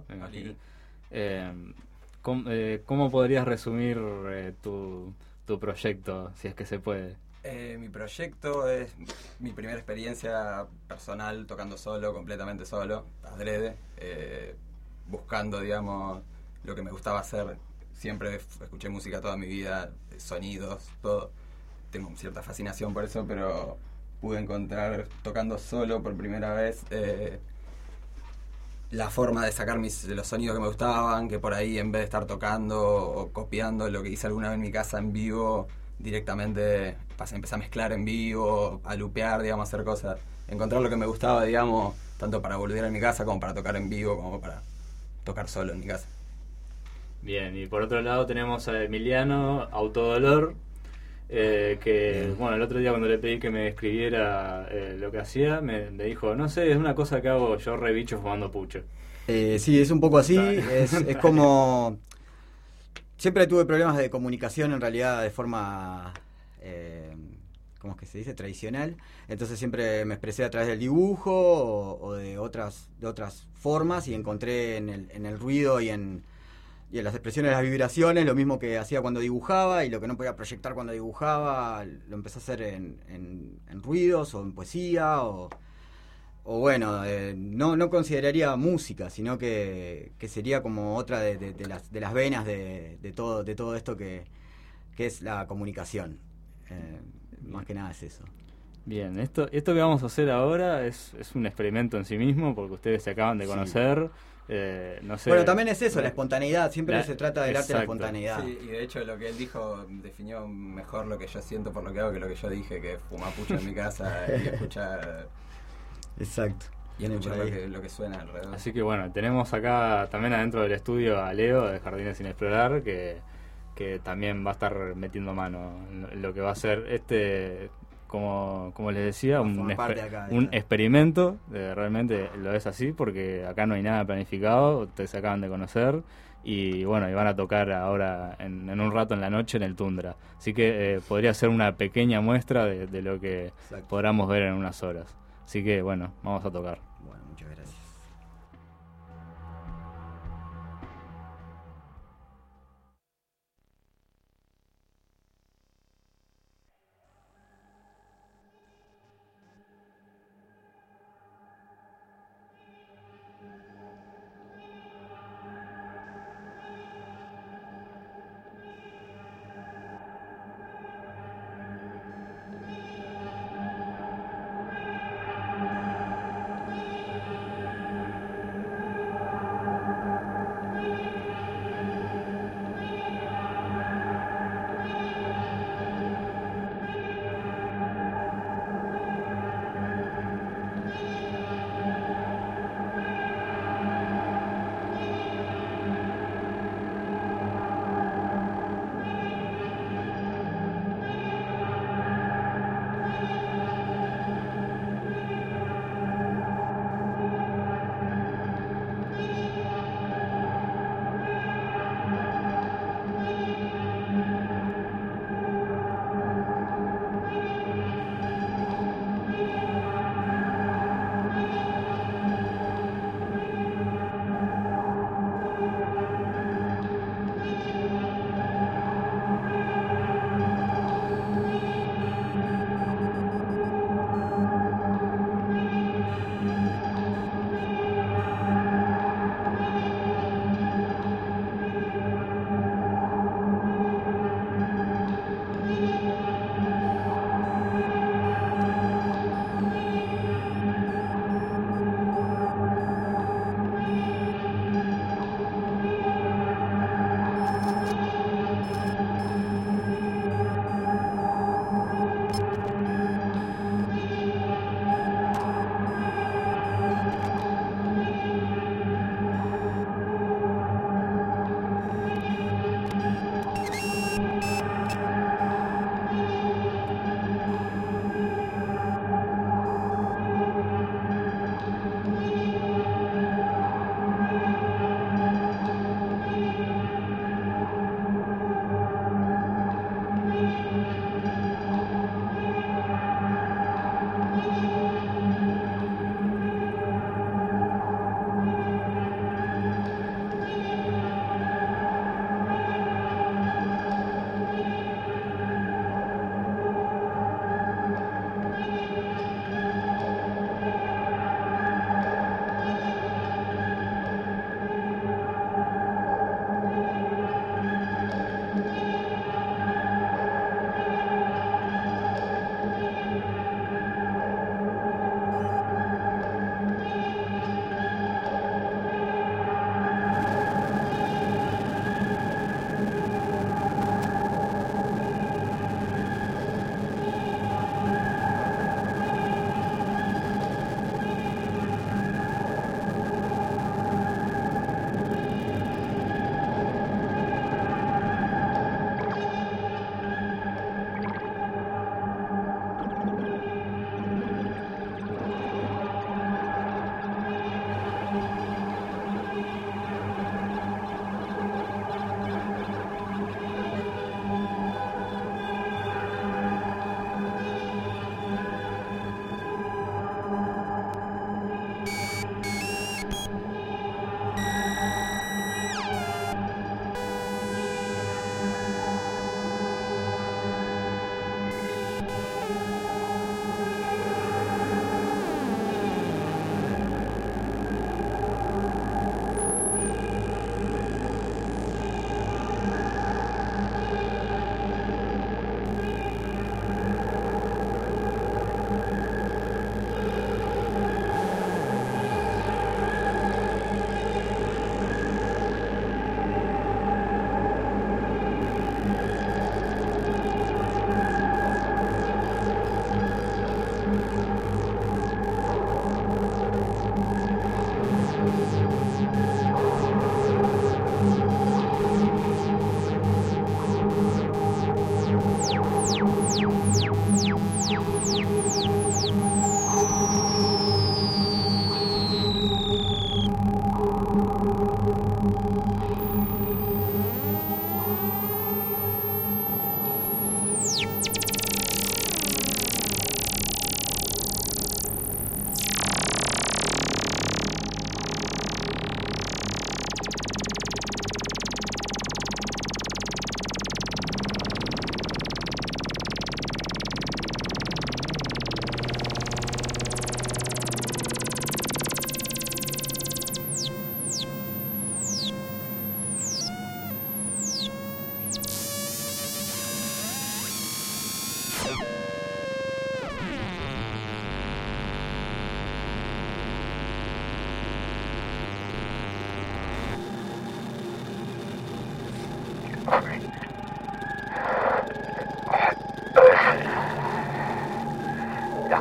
Speaker 1: ¿Cómo podrías resumir tu proyecto, si es que se puede?
Speaker 15: Mi proyecto es mi primera experiencia personal tocando solo, completamente solo, adrede, buscando, digamos, lo que me gustaba hacer. Siempre escuché música toda mi vida, sonidos, todo. Tengo cierta fascinación por eso, pero pude encontrar, tocando solo por primera vez, la forma de sacar los sonidos que me gustaban, que por ahí en vez de estar tocando o copiando lo que hice alguna vez en mi casa en vivo, directamente empecé a mezclar en vivo, a lupear, digamos, a hacer cosas, encontrar lo que me gustaba, digamos, tanto para volver a mi casa como para tocar en vivo, como para tocar solo en mi casa.
Speaker 1: Bien, y por otro lado tenemos a Emiliano, Autodolor, que, bueno, el otro día cuando le pedí que me escribiera lo que hacía, me dijo, no sé, es una cosa que hago yo rebicho fumando pucho.
Speaker 14: Sí, es un poco así, es como... Siempre tuve problemas de comunicación, en realidad, de forma, ¿cómo es que se dice? Tradicional. Entonces siempre me expresé a través del dibujo o de otras formas, y encontré en el ruido y en las expresiones de las vibraciones lo mismo que hacía cuando dibujaba, y lo que no podía proyectar cuando dibujaba lo empecé a hacer en ruidos o en poesía o bueno, no consideraría música, sino que sería como otra de las venas de todo esto que es la comunicación. Más que nada es eso.
Speaker 1: Bien, esto que vamos a hacer ahora es un experimento en sí mismo, porque ustedes se acaban de conocer. No sé.
Speaker 14: Bueno, también es eso, la espontaneidad. Siempre se trata del arte de la espontaneidad.
Speaker 15: Sí, y de hecho lo que él dijo definió mejor lo que yo siento por lo que hago que lo que yo dije, que fumar pucho en mi casa y escuchar...
Speaker 14: Exacto.
Speaker 15: Y escuchar lo que suena alrededor.
Speaker 1: Así que bueno, tenemos acá también adentro del estudio a Leo de Jardines Sin Explorar, que también va a estar metiendo mano en lo que va a ser como les decía, un experimento. Realmente lo es así, porque acá no hay nada planificado, ustedes se acaban de conocer. Y bueno, y van a tocar ahora en un rato en la noche en el Tundra. Así que podría ser una pequeña muestra de lo que podamos ver en unas horas. Así que bueno, vamos a tocar.
Speaker 14: Bueno, muchas gracias.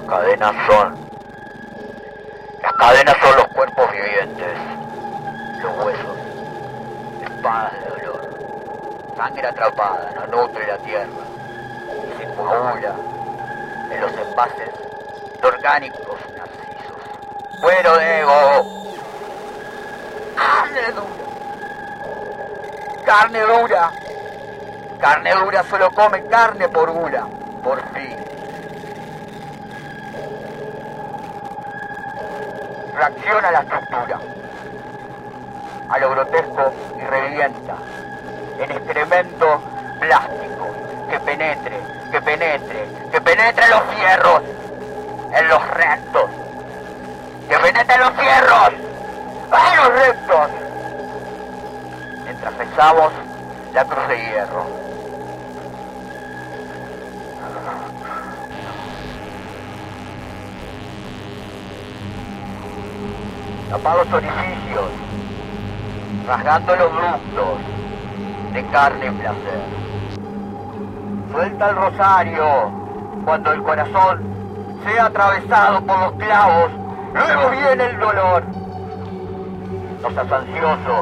Speaker 16: Las cadenas son los cuerpos vivientes, los huesos, espadas de dolor, sangre atrapada, no nutre la tierra, y se coagula en los envases de orgánicos narcisos. Cuero de ego, carne dura, solo come carne por gula, por fin. Reacciona a la estructura, a lo grotesco y revienta en excremento plástico que penetre en los fierros, en los rectos, que penetre en los fierros, en los rectos, mientras rezamos la cruz de hierro. Tapados orificios, rasgando los ductos de carne y placer. Suelta el rosario cuando el corazón sea atravesado por los clavos, luego viene el dolor. No seas ansioso,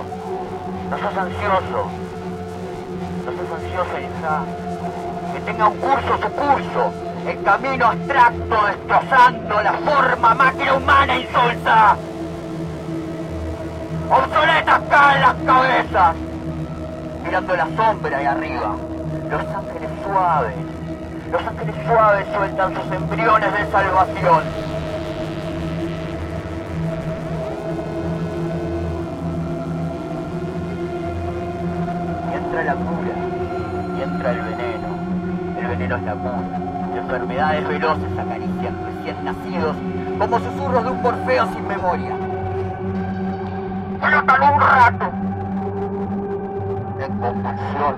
Speaker 16: Isa. Que tenga un curso su curso, el camino abstracto destrozando la forma máquina humana insulsa. Obsoletas caen las cabezas, mirando la sombra ahí arriba. Los ángeles suaves sueltan sus embriones de salvación. Y entra la cura, y entra el veneno. El veneno es la cura. Enfermedades veloces acarician recién nacidos como susurros de un Morfeo sin memoria. Flotan un rato en convulsión,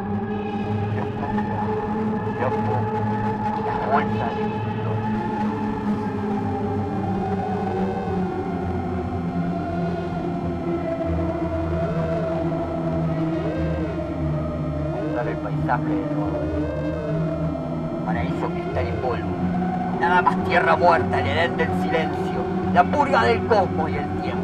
Speaker 16: de a poco, las bolsas de ilusión. Buscar el paisaje de nuevo, paraíso cristal y polvo, nada más tierra muerta, el Edén del silencio, la purga del cosmos y el tiempo.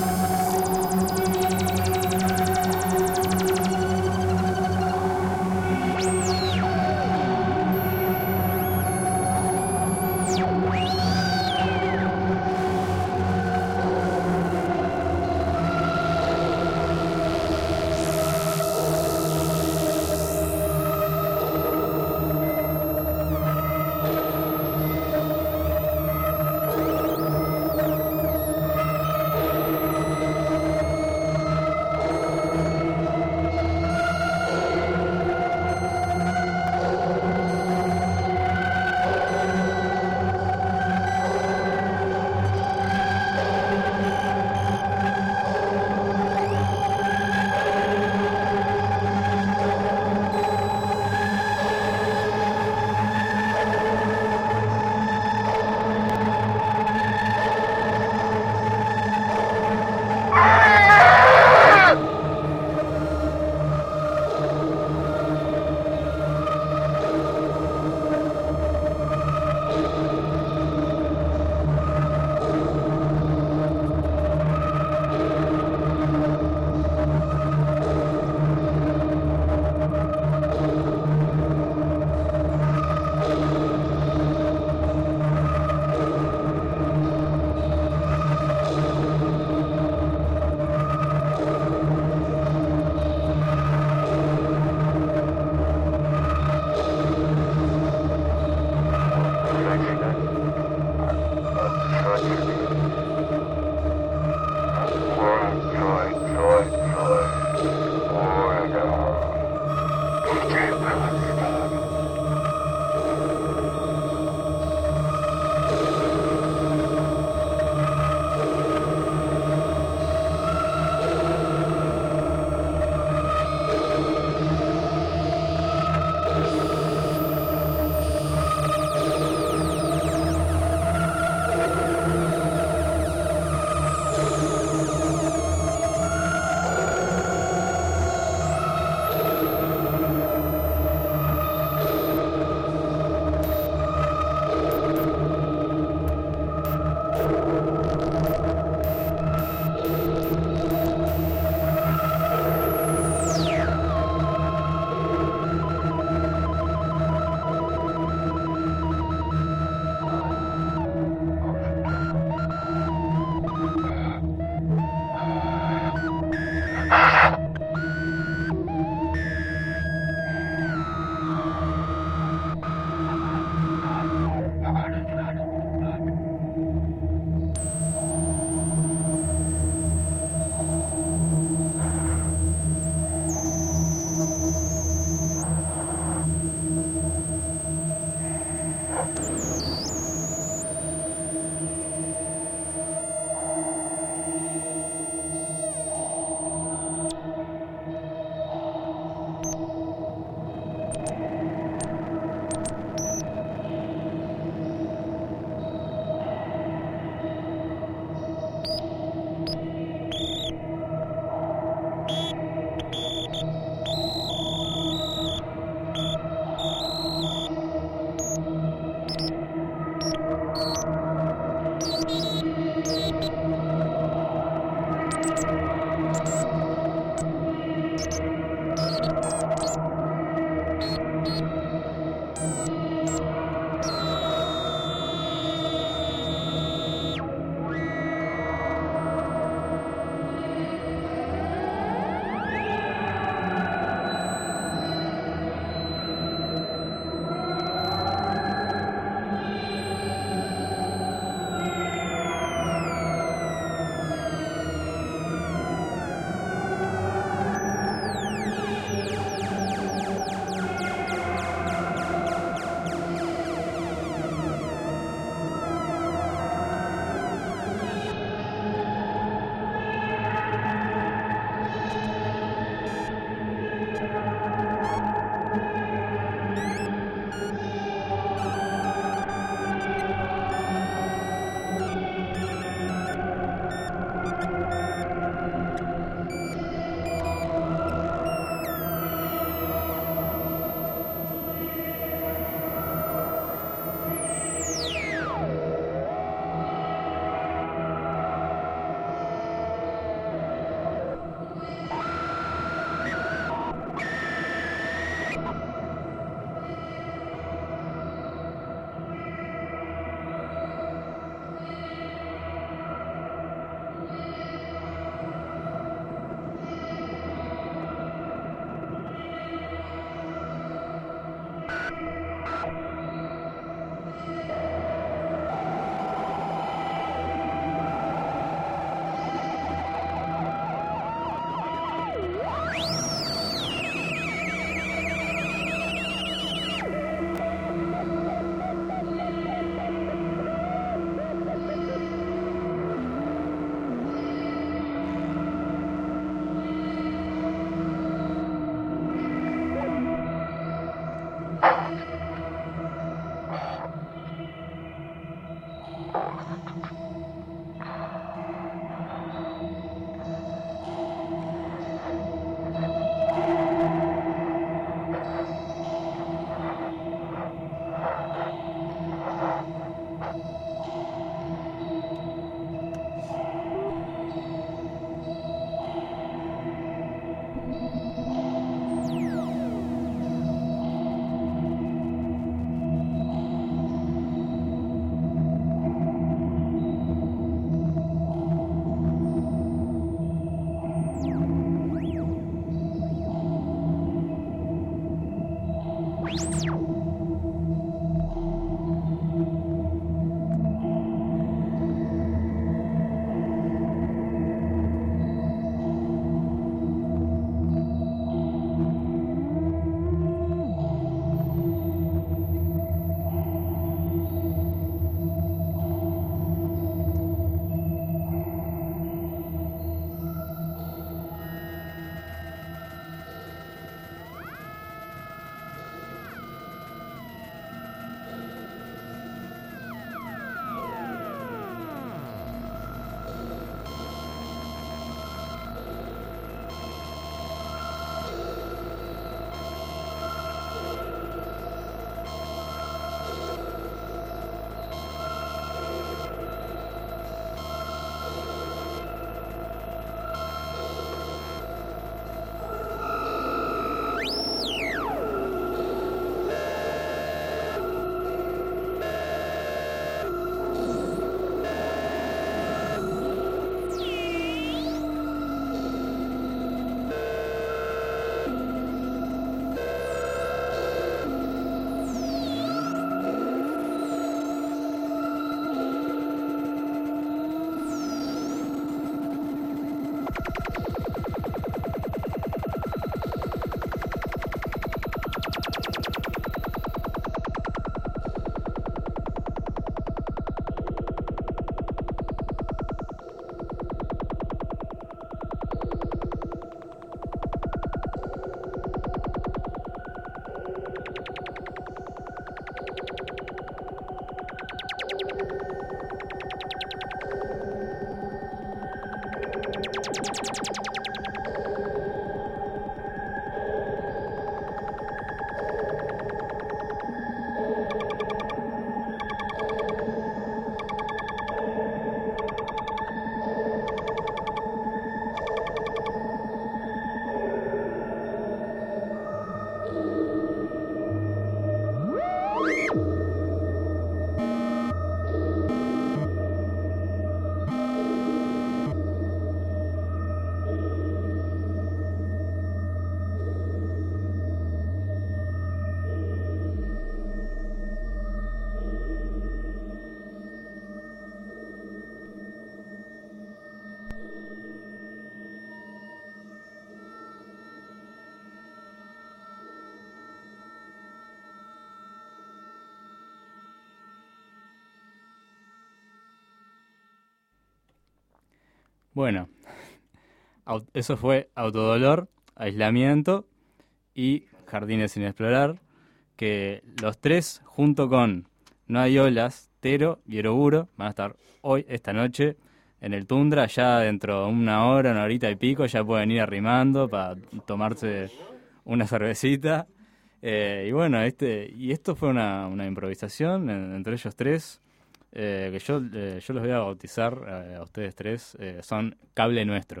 Speaker 1: Bueno, eso fue Autodolor, Aislamiento y Jardines sin explorar, que los tres, junto con No hay olas, Tero y Eroguro, van a estar esta noche, en el Tundra. Ya dentro de una horita y pico, ya pueden ir arrimando para tomarse una cervecita. Y bueno, esto fue una improvisación entre ellos tres, que yo los voy a bautizar a ustedes tres, son Cable Nuestro.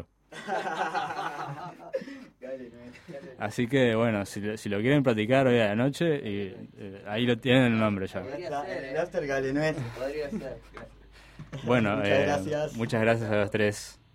Speaker 1: Así que bueno, si lo quieren platicar hoy a la noche, ahí lo tienen el nombre ya.
Speaker 14: Podría ser.
Speaker 1: Bueno,
Speaker 14: muchas gracias.
Speaker 1: Muchas gracias a los tres.